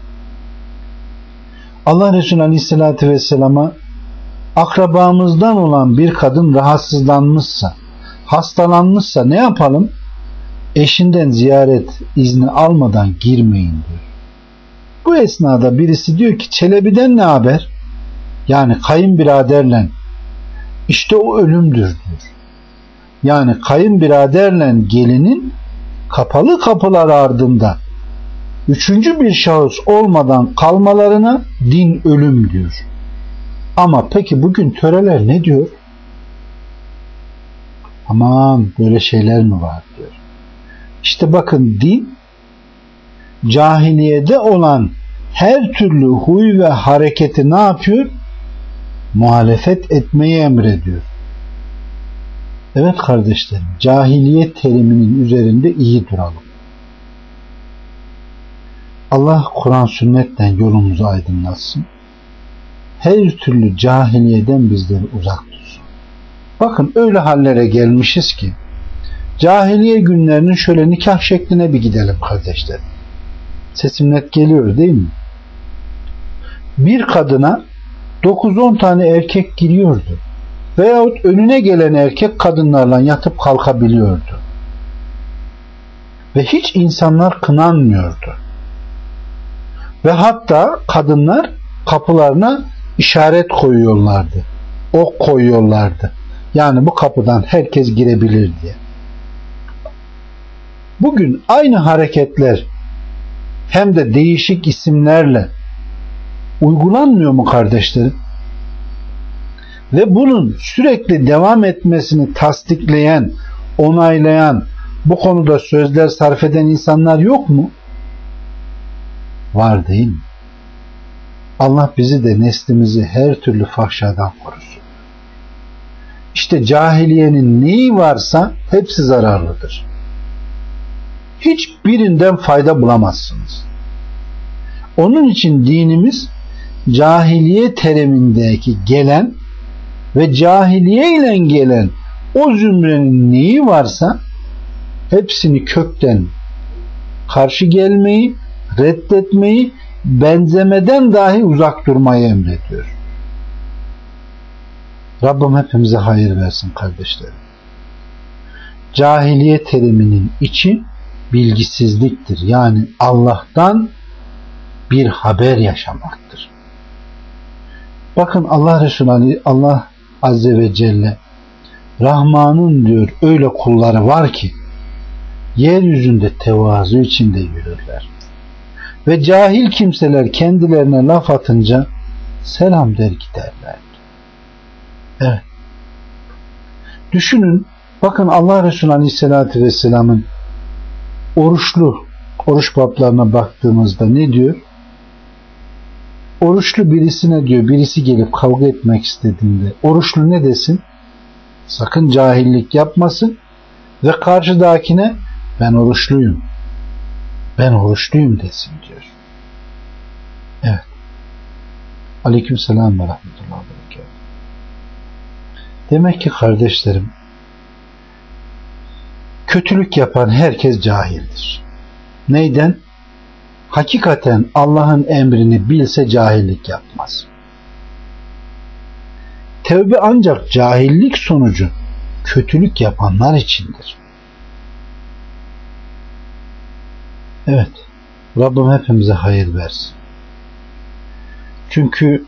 Allah Resulü Aleyhisselatü Vesselam'a akrabamızdan olan bir kadın rahatsızlanmışsa, hastalanmışsa ne yapalım? Eşinden ziyaret izni almadan girmeyin diyor. Bu esnada birisi diyor ki Çelebi'den ne haber? Yani kayınbiraderle, işte o ölümdür diyor. Yani kayınbiraderle gelinin kapalı kapılar ardında üçüncü bir şahıs olmadan kalmalarına din ölüm diyor. Ama peki bugün töreler ne diyor? Aman böyle şeyler mi var diyor. İşte bakın, din cahiliyede olan her türlü huy ve hareketi ne yapıyor? Muhalefet etmeyi emrediyor. Evet kardeşlerim, cahiliyet teriminin üzerinde iyi duralım. Allah Kur'an sünnetten yolumuzu aydınlatsın. Her türlü cahiliyeden bizleri uzak tutsun. Bakın öyle hallere gelmişiz ki cahiliye günlerinin şöyle nikah şekline bir gidelim kardeşlerim. Sesim net geliyor değil mi? Bir kadına dokuz on tane erkek giriyordu. Veyahut önüne gelen erkek kadınlarla yatıp kalkabiliyordu. Ve hiç insanlar kınanmıyordu. Ve hatta kadınlar kapılarına işaret koyuyorlardı. Ok koyuyorlardı. Yani bu kapıdan herkes girebilir diye. Bugün aynı hareketler hem de değişik isimlerle uygulanmıyor mu kardeşlerim? Ve bunun sürekli devam etmesini tasdikleyen, onaylayan, bu konuda sözler sarf eden insanlar yok mu? Var değil mi? Allah bizi de neslimizi her türlü fahşadan korusun. İşte cahiliyenin neyi varsa hepsi zararlıdır. Hiçbirinden fayda bulamazsınız. Onun için dinimiz cahiliye terimindeki gelen ve cahiliye ile gelen o zümrenin neyi varsa hepsini kökten karşı gelmeyi, reddetmeyi, benzemeden dahi uzak durmayı emrediyor. Rabbim hepimize hayır versin kardeşlerim. Cahiliye teriminin içi bilgisizliktir. Yani Allah'tan bir haber yaşamaktır. Bakın Allah Resulü Allah Azze ve Celle Rahman'ın diyor öyle kulları var ki yeryüzünde tevazu içinde yürürler. Ve cahil kimseler kendilerine laf atınca selam der giderler. Evet. Düşünün, bakın Allah Resulü Aleyhisselatü Vesselam'ın oruçlu oruç bablarına baktığımızda ne diyor? Oruçlu birisine diyor, birisi gelip kavga etmek istediğinde oruçlu ne desin? Sakın cahillik yapmasın ve karşıdakine ben oruçluyum, ben oruçluyum desin diyor. Evet. Aleykümselam ve rahmetullahi ve berekatuhu. Demek ki kardeşlerim, kötülük yapan herkes cahildir. Neyden? Hakikaten Allah'ın emrini bilse cahillik yapmaz. Tevbe ancak cahillik sonucu kötülük yapanlar içindir. Evet, Rabbim hepimize hayır versin. Çünkü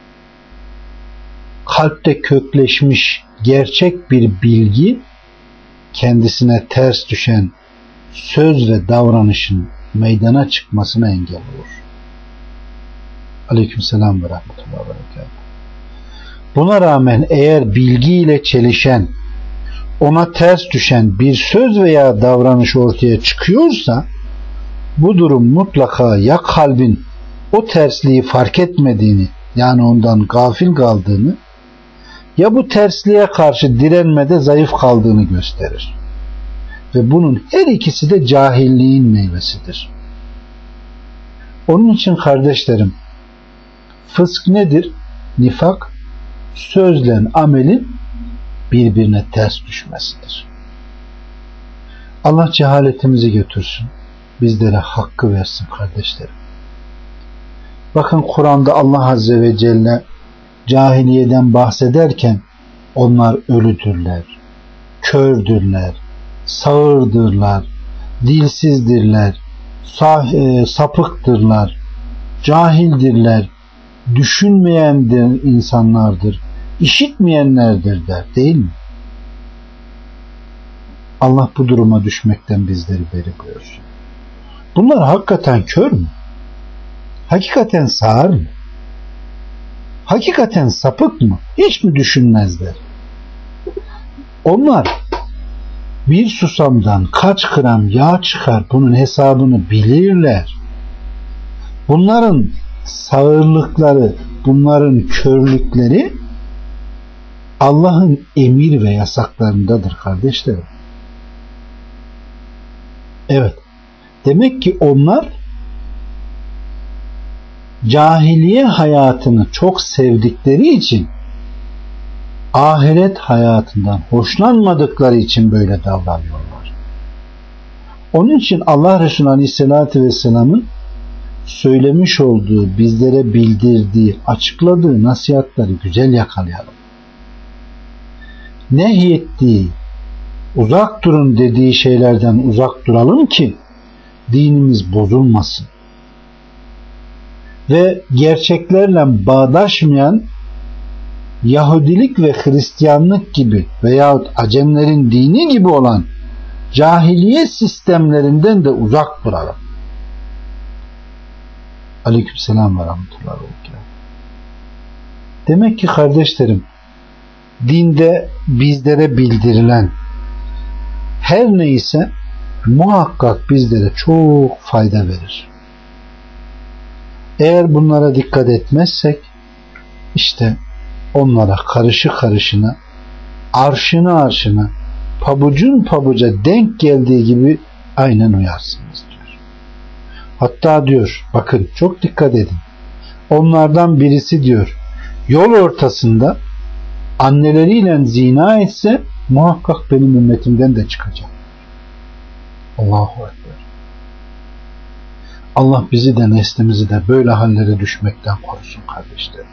kalpte kökleşmiş gerçek bir bilgi kendisine ters düşen söz ve davranışın meydana çıkmasına engel olur. Aleykümselam ve rahmetullahi ve berekatuhu. Buna rağmen eğer bilgiyle çelişen, ona ters düşen bir söz veya davranış ortaya çıkıyorsa, bu durum mutlaka ya kalbin o tersliği fark etmediğini, yani ondan gafil kaldığını, ya bu tersliğe karşı direnmede zayıf kaldığını gösterir. Ve bunun her ikisi de cahilliğin meyvesidir. Onun için kardeşlerim, fısk nedir? Nifak, sözle amelin birbirine ters düşmesidir. Allah cehaletimizi götürsün. Bizlere hakkı versin kardeşlerim. Bakın Kur'an'da Allah Azze ve Celle cahiliyeden bahsederken onlar ölüdürler, kördürler, sağırdırlar, dilsizdirler, sah- e, sapıktırlar, cahildirler, düşünmeyen insanlardır, işitmeyenlerdir der, değil mi? Allah bu duruma düşmekten bizleri beri buyursun. Bunlar hakikaten kör mü? Hakikaten sağır mı? Hakikaten sapık mı? Hiç mi düşünmezler? Onlar bir susamdan kaç gram yağ çıkar, bunun hesabını bilirler. Bunların sağırlıkları, bunların körlükleri Allah'ın emir ve yasaklarındadır kardeşlerim. Evet. Demek ki onlar cahiliye hayatını çok sevdikleri için, ahiret hayatından hoşlanmadıkları için böyle davranıyorlar. Onun için Allah Resulü Aleyhisselatü Vesselam'ın söylemiş olduğu, bizlere bildirdiği, açıkladığı nasihatleri güzel yakalayalım. Nehyettiği, uzak durun dediği şeylerden uzak duralım ki dinimiz bozulmasın. Ve gerçeklerle bağdaşmayan Yahudilik ve Hristiyanlık gibi veyahut Acemlerin dini gibi olan cahiliye sistemlerinden de uzak duralım. Aleykümselam ve rahmetullahi ve berekatuhu. Demek ki kardeşlerim, dinde bizlere bildirilen her neyse muhakkak bizlere çok fayda verir. Eğer bunlara dikkat etmezsek, işte onlara karışı karışına, arşına arşına, pabucun pabuca denk geldiği gibi aynen uyarsınız diyor. Hatta diyor, bakın çok dikkat edin, onlardan birisi diyor, yol ortasında anneleriyle zina etse muhakkak benim ümmetimden de çıkacak. Allahu Ekber. Allah bizi de neslimizi de böyle hallere düşmekten korusun kardeşlerim.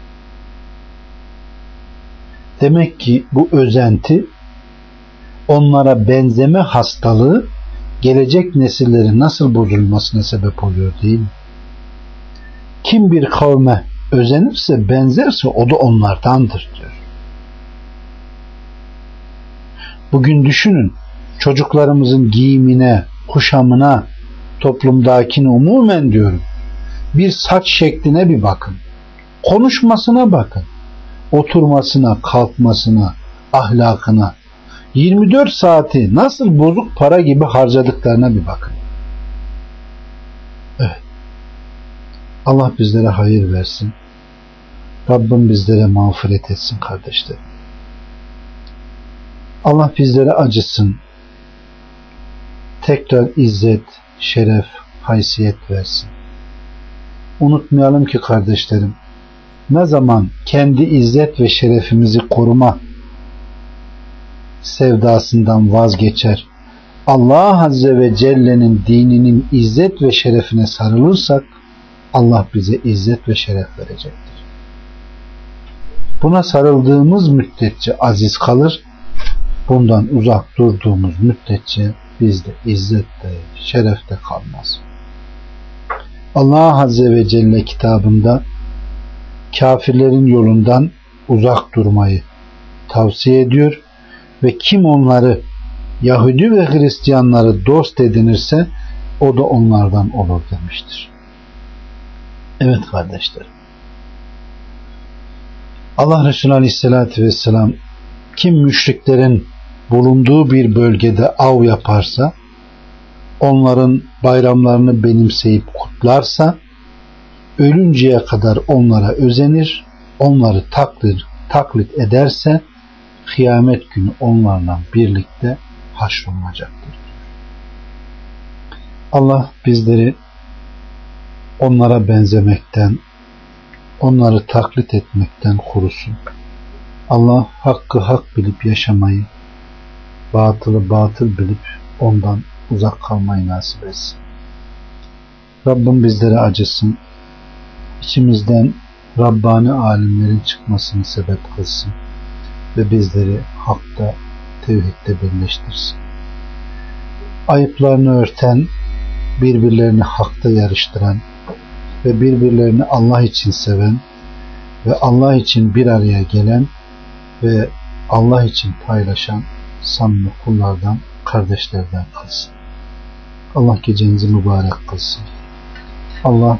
Demek ki bu özenti, onlara benzeme hastalığı gelecek nesillerin nasıl bozulmasına sebep oluyor değil mi? Kim bir kavme özenirse, benzerse o da onlardandır diyor. Bugün düşünün, çocuklarımızın giyimine, kuşamına, toplumdakine umumen diyorum, bir saç şekline bir bakın, konuşmasına bakın, oturmasına, kalkmasına, ahlakına, yirmi dört saati nasıl bozuk para gibi harcadıklarına bir bakın. Evet. Allah bizlere hayır versin. Rabbim bizlere mağfiret etsin kardeşlerim. Allah bizlere acısın. Tekrar izzet, şeref, haysiyet versin. Unutmayalım ki kardeşlerim, ne zaman kendi izzet ve şerefimizi koruma sevdasından vazgeçer, Allah Azze ve Celle'nin dininin izzet ve şerefine sarılırsak, Allah bize izzet ve şeref verecektir. Buna sarıldığımız müddetçe aziz kalır, bundan uzak durduğumuz müddetçe bizde izzet de, şeref de kalmaz. Allah Azze ve Celle kitabında kafirlerin yolundan uzak durmayı tavsiye ediyor ve kim onları, Yahudi ve Hristiyanları dost edinirse o da onlardan olur demiştir. Evet kardeşlerim, Allah Resulü Aleyhisselatü Vesselam kim müşriklerin bulunduğu bir bölgede av yaparsa, onların bayramlarını benimseyip kutlarsa, ölünceye kadar onlara özenir, onları taklit, taklit ederse kıyamet günü onlarla birlikte haşrolunacaktır. Allah bizleri onlara benzemekten, onları taklit etmekten korusun. Allah hakkı hak bilip yaşamayı, batılı batıl bilip ondan uzak kalmayı nasip etsin. Rabbim bizlere acısın. İçimizden Rabbani alimlerin çıkmasını sebep kılsın ve bizleri hakta, tevhidde birleştirsin. Ayıplarını örten, birbirlerini hakta yarıştıran ve birbirlerini Allah için seven ve Allah için bir araya gelen ve Allah için paylaşan samimi kullardan, kardeşlerden kılsın. Allah gecenizi mübarek kılsın. Allah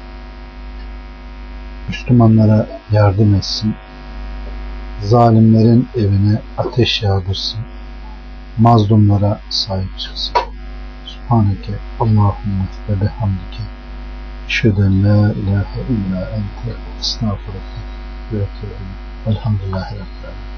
Müslümanlara yardım etsin. Zalimlerin evine ateş yağdırsın. Mazlumlara sahip çıksın. Subhaneke Allahümme ve bihamdike eşheden la ilahe illa ente estağfurullah ve etûbü ileyk. Elhamdülillahi Rabbil âlemin.